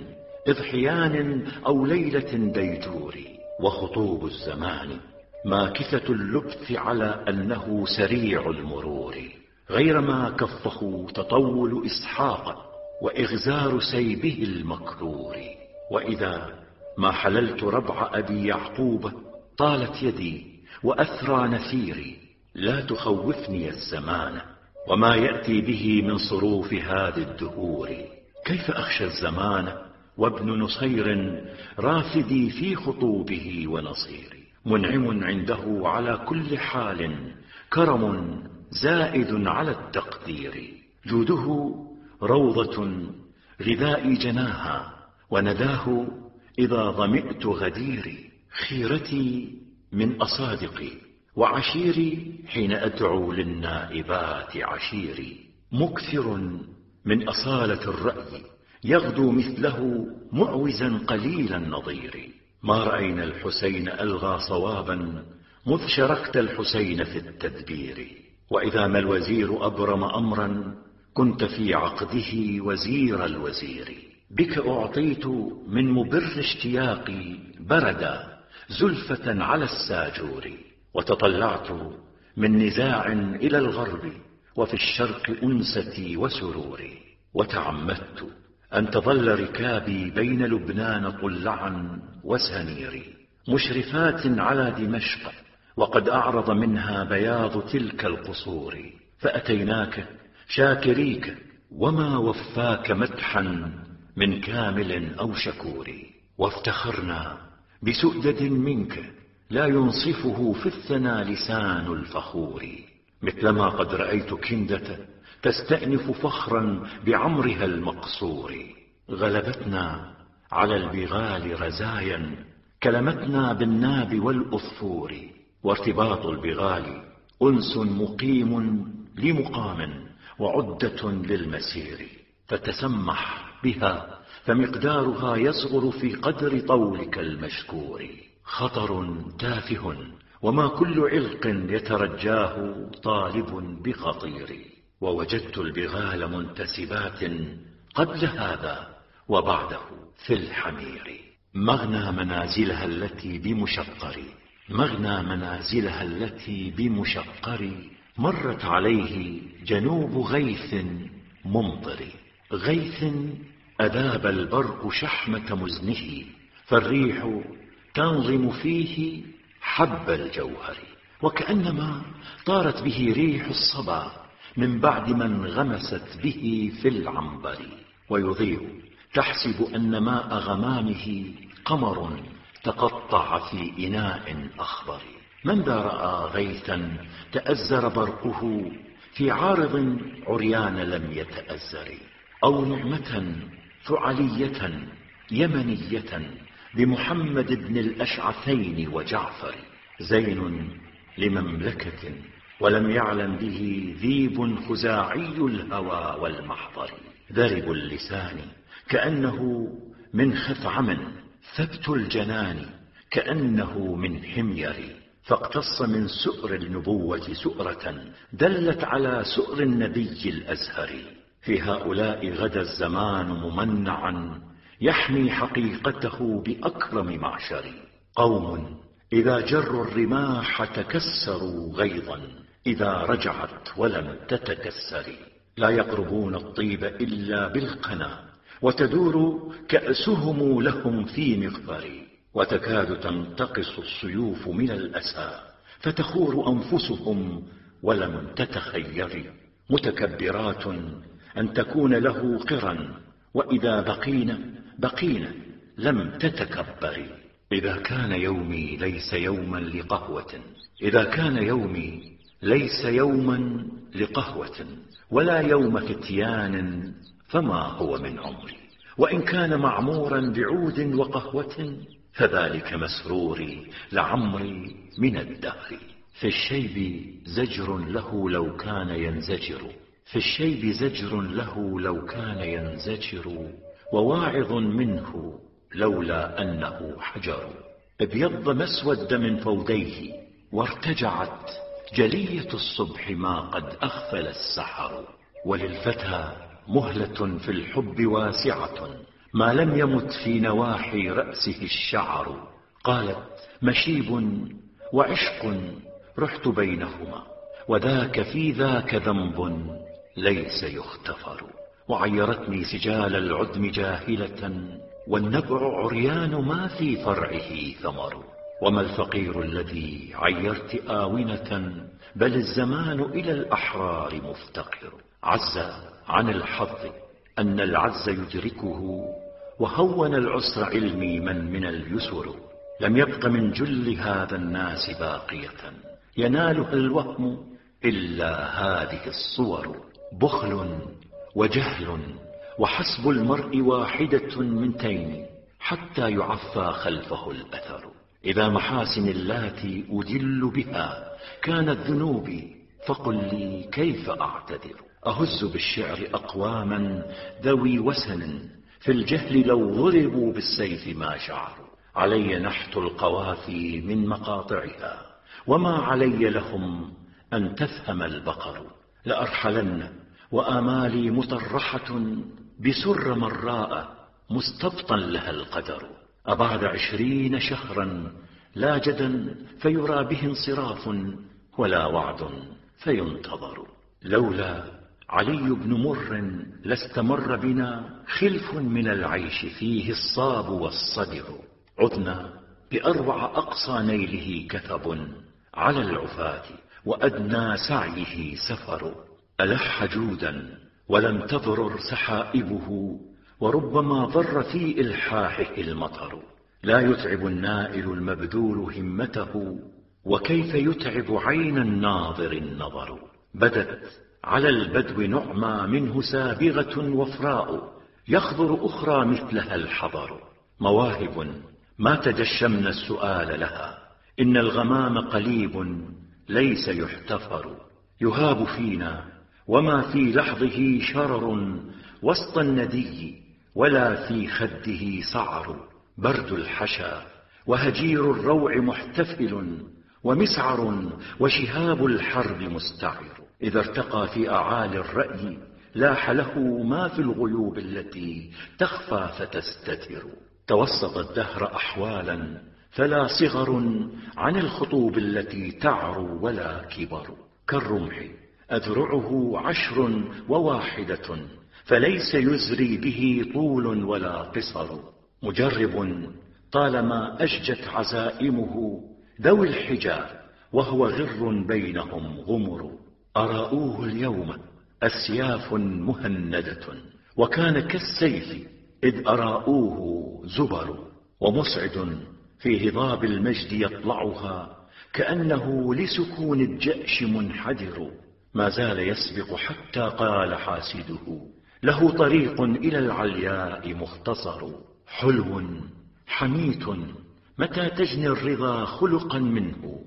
Speaker 1: إضحيان أو ليلة ديجور. وخطوب الزمان ماكثة اللبث على أنه سريع المرور. غير ما كفه تطول إسحاق وإغزار سيبه المكرور. وإذا ما حللت ربع أبي يعقوب طالت يدي وأثرى نثيري. لا تخوفني الزمان وما يأتي به من صروف هذه الدهور. كيف أخشى الزمان وابن نصير رافدي في خطوبه ونصيري. منعم عنده على كل حال كرم زائد على التقدير. جوده روضة غذاء جناها ونداه إذا ظمئت غديري. خيرتي من أصادقي وعشيري حين أدعو للنائبات عشيري. مكثر من أصالة الرأي يغدو مثله معوزا قليل النظير. ما رأينا الحسين ألغى صوابا مذ شركت الحسين في التدبير. وإذا ما الوزير أبرم أمرا كنت في عقده وزير الوزير. بك أعطيت من مبر اشتياقي بردا زلفة على الساجور. وتطلعت من نزاع إلى الغرب وفي الشرق أنستي وسروري. وتعمدت أن تظل ركابي بين لبنان طلعا وسنيري مشرفات على دمشق وقد أعرض منها بياض تلك القصور. فأتيناك شاكريك وما وفاك مدحا من كامل أو شكور. وافتخرنا بسؤدد منك لا ينصفه في الثنى لسان الفخور. مثلما قد رأيت كندة تستأنف فخرا بعمرها المقصور. غلبتنا على البغال رزايا كلمتنا بالناب والأظفور. وارتباط البغال أنس مقيم لمقام وعدة للمسير. فتسمح بها فمقدارها يصغر في قدر طولك المشكور. خطر تافه وما كل علق يترجاه طالب بخطير. ووجدت البغال منتسبات قبل هذا وبعده في الحمير. مغنى منازلها التي بمشقر مرت عليه جنوب غيث ممطر. غيث أذاب البرق شحمة مزنه فالريح تنظم فيه حب الجوهر. وكأنما طارت به ريح الصبا من بعد ما انغمست به في العنبر. ويضيء تحسب أن ماء غمامه قمر تقطع في إناء أخضر. من ذا رأى غيثا تأزر برقه في عارض عريان لم يتأزر. أو نعمة فعلية يمنية بمحمد بن الأشعثين وجعفر. زين لمملكة ولم يعلم به ذيب خزاعي الهوى والمحضر. ذرب اللسان كأنه من خثعم ثبت الجنان كأنه من حمير. فاقتص من سؤر النبوة سؤرة دلت على سؤر النبي الأزهر. في هؤلاء غدا الزمان ممنعا يحمي حقيقته بأكرم معشر. قوم إذا جروا الرماح تكسروا غيظا إذا رجعت ولم تتكسر. لا يقربون الطيب إلا بالقنا وتدور كأسهم لهم في مغفر. وتكاد تنتقص السيوف من الأسى فتخور أنفسهم ولم تتخير. متكبرات أن تكون له قرا وإذا بقين لم تتكبر. إذا كان يومي ليس يوما لقهوة ولا يوم فتيان فما هو من عمري. وإن كان معمورا بعود وقهوة فذلك مسروري لعمري من الدهر. في الشيب زجر له لو كان ينزجر، في الشيب زجر له لو كان ينزجر، وواعظ منه لولا أنه حجر. ابيض ما اسود من فوديه، وارتجعت جلية الصبح ما قد أغفل السحر. وللفتى مهلة في الحب واسعة، ما لم يمت في نواحي رأسه الشعر. قالت مشيب وعشق رحت بينهما، وذاك في ذاك ذنب ليس يغتفر. وعيرتني سجال العدم جاهلة، والنبع عريان ما في فرعه ثمر. وما الفقير الذي عيرت آونة، بل الزمان إلى الأحرار مفتقر. عز عن الحظ أن العز يدركه، وهون العسر علمي من اليسر. لم يبق من جل هذا الناس باقية، ينالها الوهم إلا هذه الصور. بخل وجهل وحسب المرء واحدة من تين، حتى يعفى خلفه الأثر. إذا محاسن اللاتي أدل بها كانت ذنوبي، فقل لي كيف أعتذر. أهز بالشعر أقواما ذوي وسن، في الجهل لو ضربوا بالسيف ما شعروا. علي نحت القوافي من مقاطعها، وما علي لهم أن تفهم البقر. لأرحلن وآمالي مطرحة، بسر مراء مستبطا لها القدر. أبعد 20 شهرا لا جدا فيرى به انصراف، ولا وعد فينتظر. لولا علي بن مر لاستمر بنا خلف من العيش فيه الصاب والصدر. عدنا بأروع أقصى نيله كثب على العفاة، وأدنى سعيه سفر. ألح جودا ولم تضرر سحائبه، وربما ضر في إلحاحه المطر. لا يتعب النائل المبذول همته، وكيف يتعب عين الناظر النظر. بدت على البدو نعمى منه سابغة وفراء، يخضر أخرى مثلها الحضر. مواهب ما تجشمن السؤال لها، إن الغمام قليب ليس يحتفر. يهاب فينا وما في لحظه شرر وسط الندي، ولا في خده سعر. برد الحشا وهجير الروع محتفل، ومسعر وشهاب الحرب مستعر. إذا ارتقى في أعالي الرأي لاح له ما في الغيوب التي تخفى فتستتر. توسط الدهر أحوالا فلا صغر عن الخطوب التي تعرو ولا كبر. كالرمح أذرعه 10 وواحدة، فليس يزري به طول ولا قصر. مجرب طالما أشجت عزائمه ذوي الحجى، وهو غر بينهم غمر. أراؤوه اليوم أسياف مهندة، وكان كالسيف إذ أراؤوه زبر. ومسعد في هضاب المجد يطلعها، كأنه لسكون الجأش منحدر. ما زال يسبق حتى قال حاسده، له طريق إلى العلياء مختصر. حلو حميت متى تجني الرضا خلقا منه،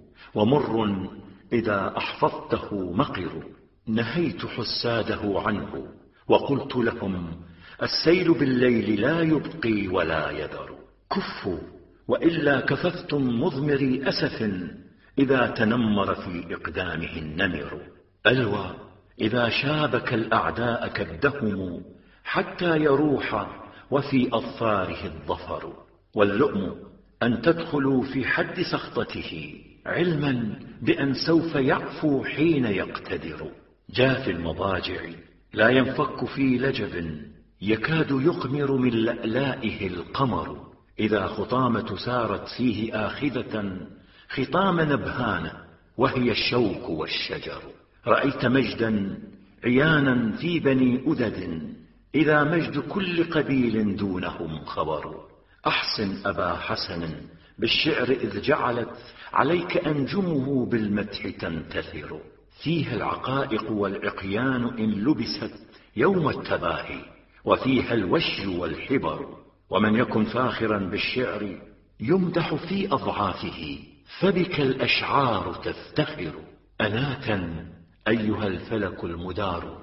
Speaker 1: ومر إذا أحفظته مقر. نهيت حساده عنه وقلت لهم، السيل بالليل لا يبقي ولا يذر. كفوا وإلا كففتم مضمري أسف، إذا تنمر في إقدامه النمر. ألوى إذا شابك الأعداء كدهم، حتى يروح وفي أظفاره الظفر. واللؤم أن تدخلوا في حد سخطته، علما بأن سوف يعفو حين يقتدر. جاف المضاجع لا ينفك في لجب، يكاد يقمر من لألائه القمر. إذا خطامة سارت فيه آخذة، خطام نبهان وهي الشوك والشجر. رأيت مجدا عيانا في بني أدد، إذا مجد كل قبيل دونهم خبر. أحسن أبا حسن بالشعر إذ جعلت عليك أنجمه بالمدح تنتثر. فيها العقائق والعقيان إن لبست يوم التباهي، وفيها الوشي والحبر. ومن يكن فاخرا بالشعر يمدح في أضعافه، فبك الأشعار تفتخر. أناتا أيها الفلك المدار،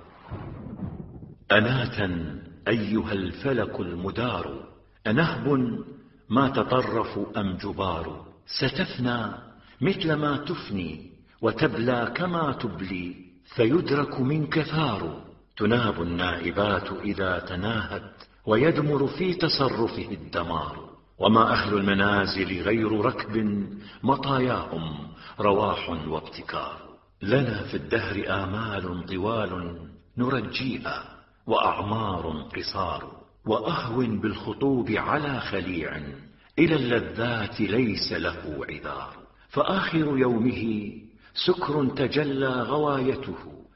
Speaker 1: أناتا أيها الفلك المدار، أنهب ما تطرف أم جبار؟ ستفنى مثل ما تفني وتبلى كما تبلي، فيدرك منك ثار. تناب النائبات إذا تناهت، ويدمر في تصرفه الدمار. وما أهل المنازل غير ركب، مطاياهم رواح وابتكار. لنا في الدهر آمال طوال نرجيها، وأعمار قصار. وأهو بالخطوب على خليع، إلى اللذات ليس له عذار. فآخر يومه سكر تجلى غوايته،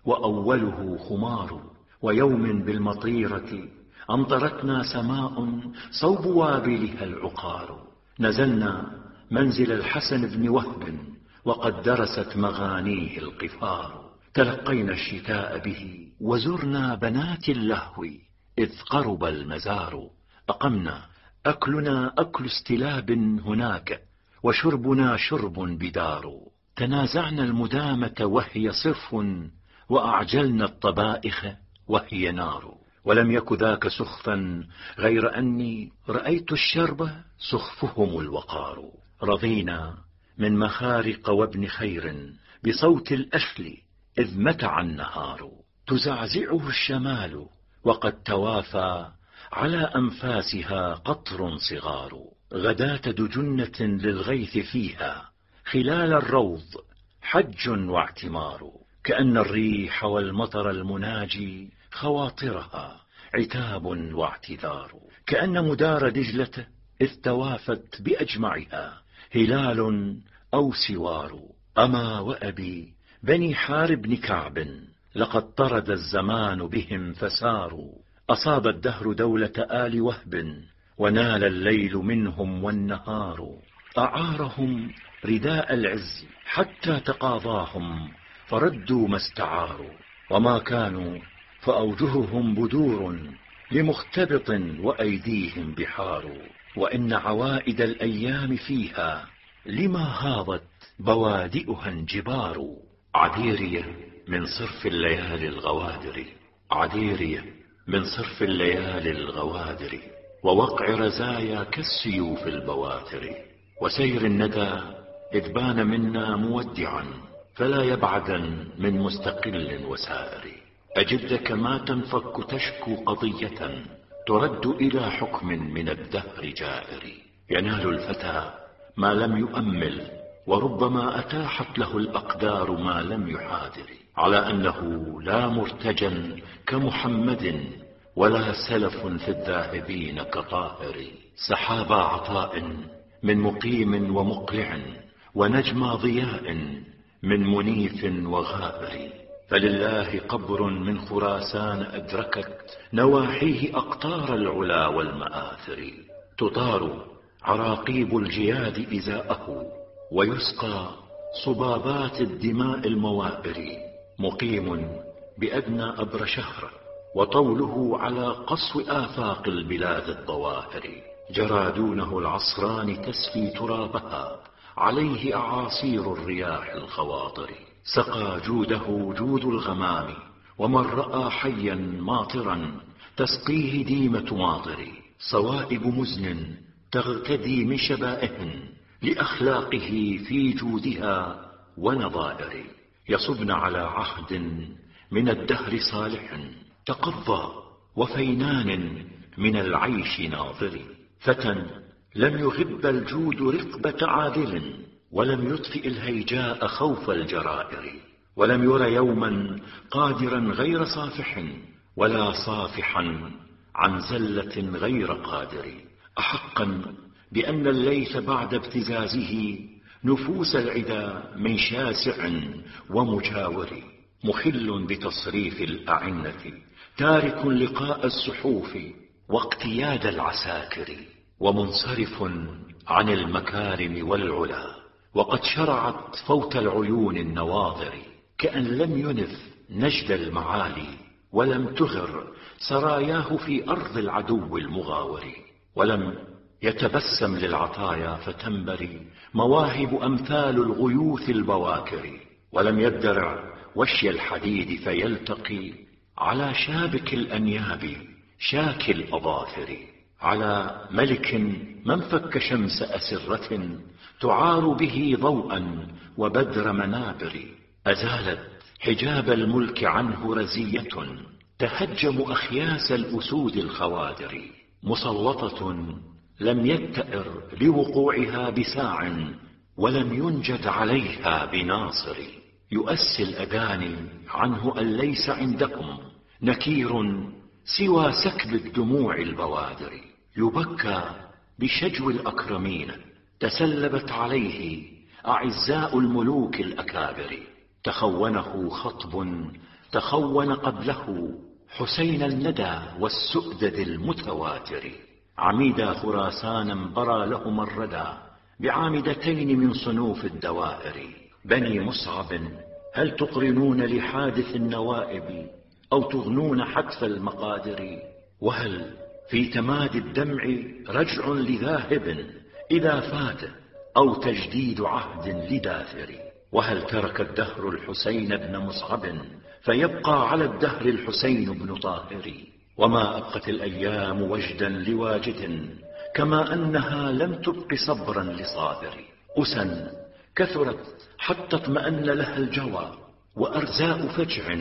Speaker 1: وأوله خمار. ويوم بالمطيرة أمطرتنا سماء، صوب وابلها العقار. نزلنا منزل الحسن بن وهب، وقد درست مغانيه القفار. تلقينا الشتاء به، وزرنا بنات اللهو إذ قرب المزار. أقمنا أكلنا أكل استلاب هناك، وشربنا شرب بدار. تنازعنا المدامة وهي صرف، وأعجلنا الطبائخ وهي نار. ولم يك ذاك سخفا، غير أني رأيت الشرب سخفهم الوقار. رضينا من مخارق وابن خير، بصوت الأشل إذ متع النهار. تزعزعه الشمال، وقد توافى على أنفاسها قطر صغار. غداة دجنة للغيث فيها، خلال الروض حج واعتمار. كأن الريح والمطر المناجي خواطرها عتاب واعتذار. كأن مدار دجلة إذ توافت بأجمعها هلال أو سوار. أما وأبي بني حارب بن كعب، لقد طرد الزمان بهم فساروا. أصاب الدهر دولة آل وهب، ونال الليل منهم والنهار. أعارهم رداء العز حتى تقاضاهم، فردوا ما استعاروا. وما كانوا فأوجههم بدور لمختبط، وأيديهم بحار. وإن عوائد الأيام فيها لما هاضت بوادئها انجبار. عذيرية من صرف الليالي الغوادر، عذيرية من صرف الليالي الغوادر. ووقع رزايا كالسيوف البواتر. وسير الندى إذ بان منا مودعا، فلا يبعدا من مستقل وسائر. أجدك ما تنفك تشكو قضية، ترد إلى حكم من الدهر جائر. ينال الفتى ما لم يؤمل، وربما أتاحت له الأقدار ما لم يحاذر. على أنه لا مرتجا كمحمد، ولا سلف في الذاهبين كطاهر. سحاب عطاء من مقيم ومقلع، ونجم ضياء من منيف وغابر. فلله قبر من خراسان أدركت نواحيه أقطار العلا والمآثر. تطار عراقيب الجياد إزاءه، ويسقى صبابات الدماء الموائر. مقيم بأدنى أبر شهر، وطوله على قصو آفاق البلاد الظواهر. جرى دونه العصران تسفي ترابها، عليه أعاصير الرياح الخواطر. سقى جوده جود الغمام، ومن رأى حيا ماطرا تسقيه ديمة ماطر. صوائب مزن تغتدي من شبائه، لأخلاقه في جودها ونظائر. يصبن على عهد من الدهر صالح، تقضى وفينان من العيش ناظر. فتى لم يغب الجود رقبة عادل، ولم يطفئ الهيجاء خوف الجرائر. ولم ير يوما قادرا غير صافح، ولا صافحا عن زلة غير قادر. أحقا بأن الليث بعد ابتزازه نفوس العدا من شاسع ومجاور. مخل بتصريف الأعنة، تارك لقاء السحوف واقتياد العساكر. ومنصرف عن المكارم والعلا، وقد شرعت فوت العيون النواظر. كأن لم ينف نجد المعالي، ولم تغر سراياه في أرض العدو المغاور. ولم يتبسم للعطايا فتنبري مواهب أمثال الغيوث البواكر. ولم يدرع وشي الحديد فيلتقي على شابك الأنياب شاك الأظافر. على ملك من فك شمس أسرة تعار به ضوءا وبدر منابر. أزالت حجاب الملك عنه رزية تهجم أخياس الأسود الخوادر. مسلطة لم يتأر لوقوعها بساع ولم ينجد عليها بناصر. يؤسي الأداني عنه أن ليس عندكم نكير سوى سكب الدموع البوادر. يبكى بشجو الأكرمين تسلبت عليه أعزاء الملوك الأكابر. تخونه خطب تخون قبله حسين الندى والسؤدد المتواتر. عميدا خراسانا برى لهما الردى بعامدتين من صنوف الدوائر. بني مصعب هل تقرنون لحادث النوائب أو تغنون حتف المقادر؟ وهل في تمادي الدمع رجع لذاهب إذا فات أو تجديد عهد لداثر؟ وهل ترك الدهر الحسين بن مصعب فيبقى على الدهر الحسين بن طاهر؟ وما أبقت الأيام وجدا لواجد كما أنها لم تبق صبرا لصابر. أسا كثرت حتى اطمأن لها الجوى وأرزاء فجع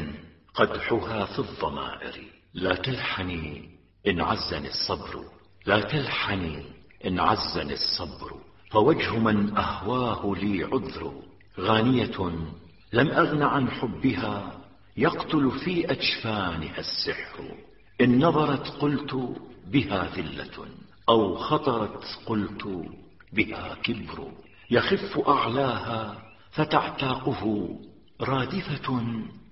Speaker 1: قدحها في الضمائر. لا تلحني إن عزني الصبر، لا تلحني إن عزني الصبر، فوجه من أهواه لي عذر. غانية لم أغن عن حبها يقتل في أجفانها السحر. إن نظرت قلت بها ذلة أو خطرت قلت بها كبر. يخف أعلاها فتعتاقه رادفة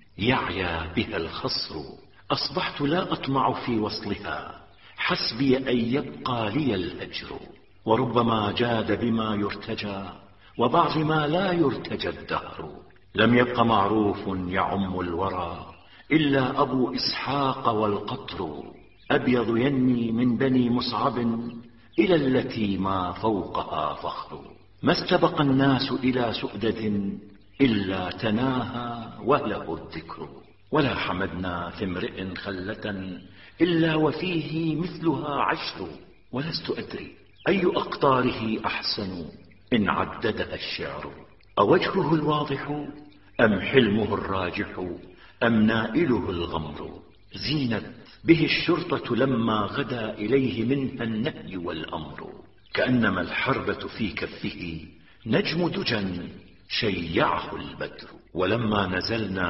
Speaker 1: يعيا بها الخصر. أصبحت لا أطمع في وصلها حسبي أن يبقى لي الأجر. وربما جاد بما يرتجى وبعض ما لا يرتجى الدهر. لم يبق معروف يعم الورى إلا أبو إسحاق والقطر. أبيض يني من بني مصعب إلى التي ما فوقها فخر. ما استبق الناس إلى سؤدد إلا تناهى وله الذكر. ولا حمدنا في امرئ خلة إلا وفيه مثلها عشر. ولست أدري أي أقطاره أحسن إن عددها الشعر. أوجهه الواضح أم حلمه الراجح أم نائله الغمر؟ زينت به الشرطة لما غدا إليه منها النهي والأمر. كأنما الحربة في كفه نجم دجى شيعه البدر. ولما نزلنا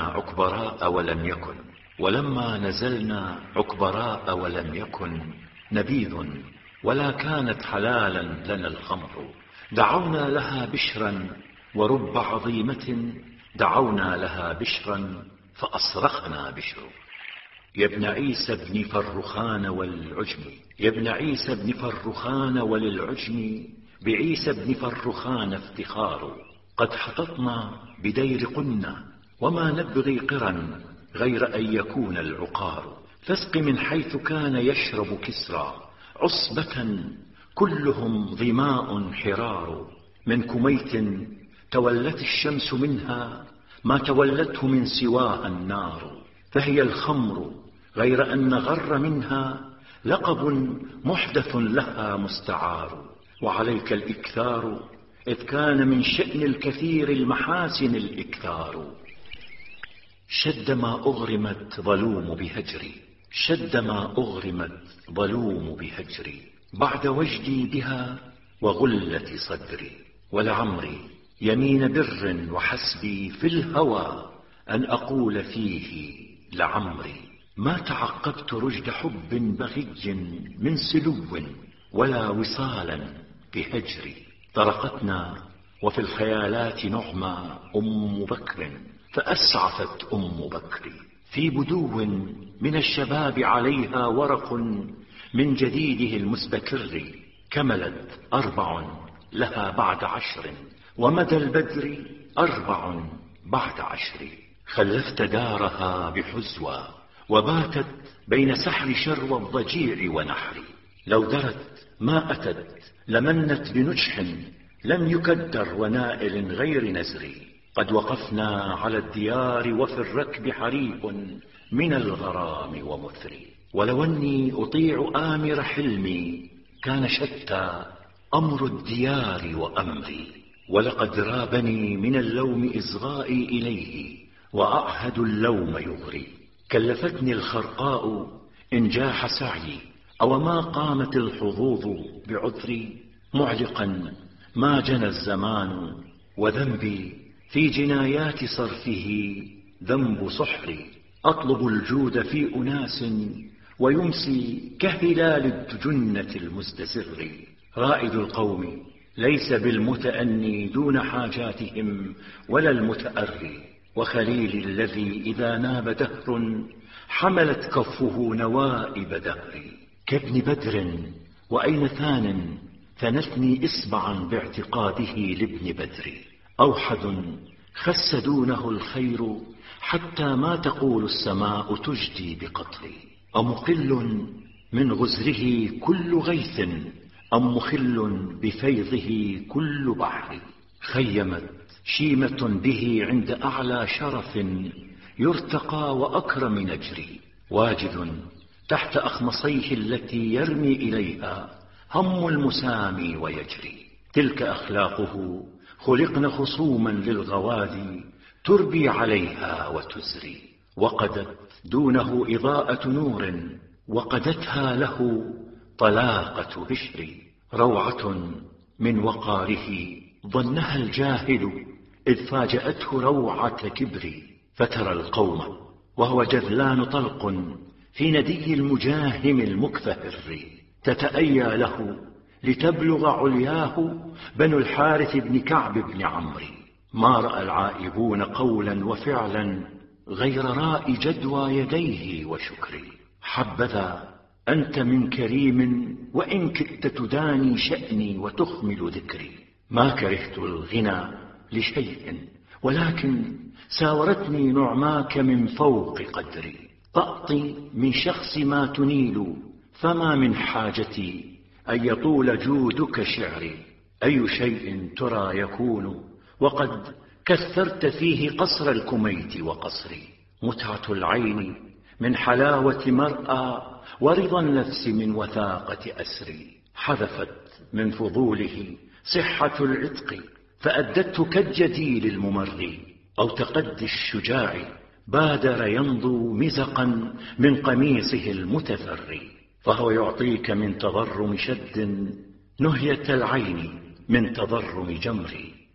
Speaker 1: عكبراء ولم يكن نبيذ ولا كانت حلالا لنا الخمر. دعونا لها بشرا ورب عظيمة دعونا لها بشرا فأصرخنا بشر. يا ابن عيسى بن فرخان والعجم، يا ابن عيسى بن فرخان وللعجم بعيسى بن فرخان افتخار. قد حططنا بدير قنا وما نبغي قرا غير أن يكون العقار. فاسق من حيث كان يشرب كسرى عصبة كلهم ظماء حرار. من كميت تولت الشمس منها ما تولته من سواها النار. فهي الخمر غير أن غر منها لقب محدث لها مستعار. وعليك الإكثار إذ كان من شأن الكثير المحاسن الإكثار. شد ما أغرمت ظلوم بهجري، شد ما أغرمت ظلوم بهجري بعد وجدي بها وغلة صدري. ولعمري يمين بر وحسبي في الهوى أن أقول فيه لعمري. ما تعقبت رجد حب بغي من سلو ولا وصالا بهجري. طرقتنا وفي الخيالات نعمى أم بكر فأسعفت أم بكر. في بدو من الشباب عليها ورق من جديده المسبكر. كملت 4 لها بعد 10 ومدى البدر 4 بعد 10. خلفت دارها بحزوى وباتت بين سحر شروى الضجيع ونحر. لو درت ما أتت لمنت بنجح لم يكدر ونائل غير نزري. قد وقفنا على الديار وفي الركب حريق من الغرام ومثري. ولو أني أطيع آمر حلمي كان شتى أمر الديار وأمري. ولقد رابني من اللوم إصغائي إليه وأعهد اللوم يغري. كلفتني الخرقاء إنجاح سعيي أو ما قامت الحظوظ بعذري. معلقا ما جنى الزمان وذنبي في جنايات صرفه ذنب سحري. أطلب الجود في أناس ويمسي كهلال الدجنة المستسر. رائد القوم ليس بالمتأني دون حاجاتهم ولا المتأري. وخليلي الذي إذا ناب دهر حملت كفه نوائب دهري. كابن بدر وأين ثان ثنتني إسبعا باعتقاده لابن بدر. أوحد خس دونه الخير حتى ما تقول السماء تجدي بقطري. أمقل من غزره كل غيث أم مخل بفيضه كل بحر. خيمت شيمة به عند أعلى شرف يرتقى وأكرم نجري. واجد تحت أخمصيه التي يرمي إليها هم المسامي ويجري. تلك أخلاقه خلقن خصوما للغوادي تربي عليها وتزري. وقدت دونه إضاءة نور وقدتها له طلاقة بشر. روعة من وقاره ظنها الجاهل إذ فاجأته روعة كبر. فترى القوم وهو جذلان طلق في ندي المجاهم المكفهر. تتأيى له لتبلغ علياه بنو الحارث بن كعب بن عمرو. ما رأى العائبون قولا وفعلا غير راء جدوى يديه وشكري. حبذا أنت من كريم وإن كدت تداني شأني وتخمل ذكري. ما كرهت الغنى لشيء ولكن ساورتني نعماك من فوق قدري. تأطي من شخص ما تنيل فما من حاجتي أن يطول جودك شعري. أي شيء ترى يكون وقد كثرت فيه قصر الكميت وقصري. متعة العين من حلاوة مرأى ورضا النفس من وثاقة أسري. حذفت من فضوله صحة العتق فأدته كالجديل الممر. أو تقدي الشجاع بادر ينضو مزقا من قميصه المتفري. فهو يعطيك من تضرم شد نهية العين من تضرم جمر.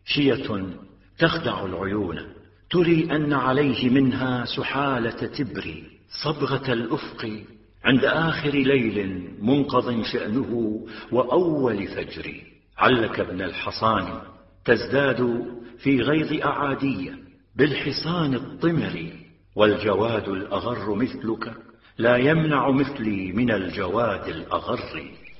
Speaker 1: شية تخدع العيون تري أن عليه منها سحالة تبر. صبغة الأفق عند آخر ليل منقض شأنه وأول فجر. علك ابن الحصان تزداد في غيظ أعادية بالحصان الطمر. والجواد الأغر مثلك لا يمنع مثلي من الجواد الأغر.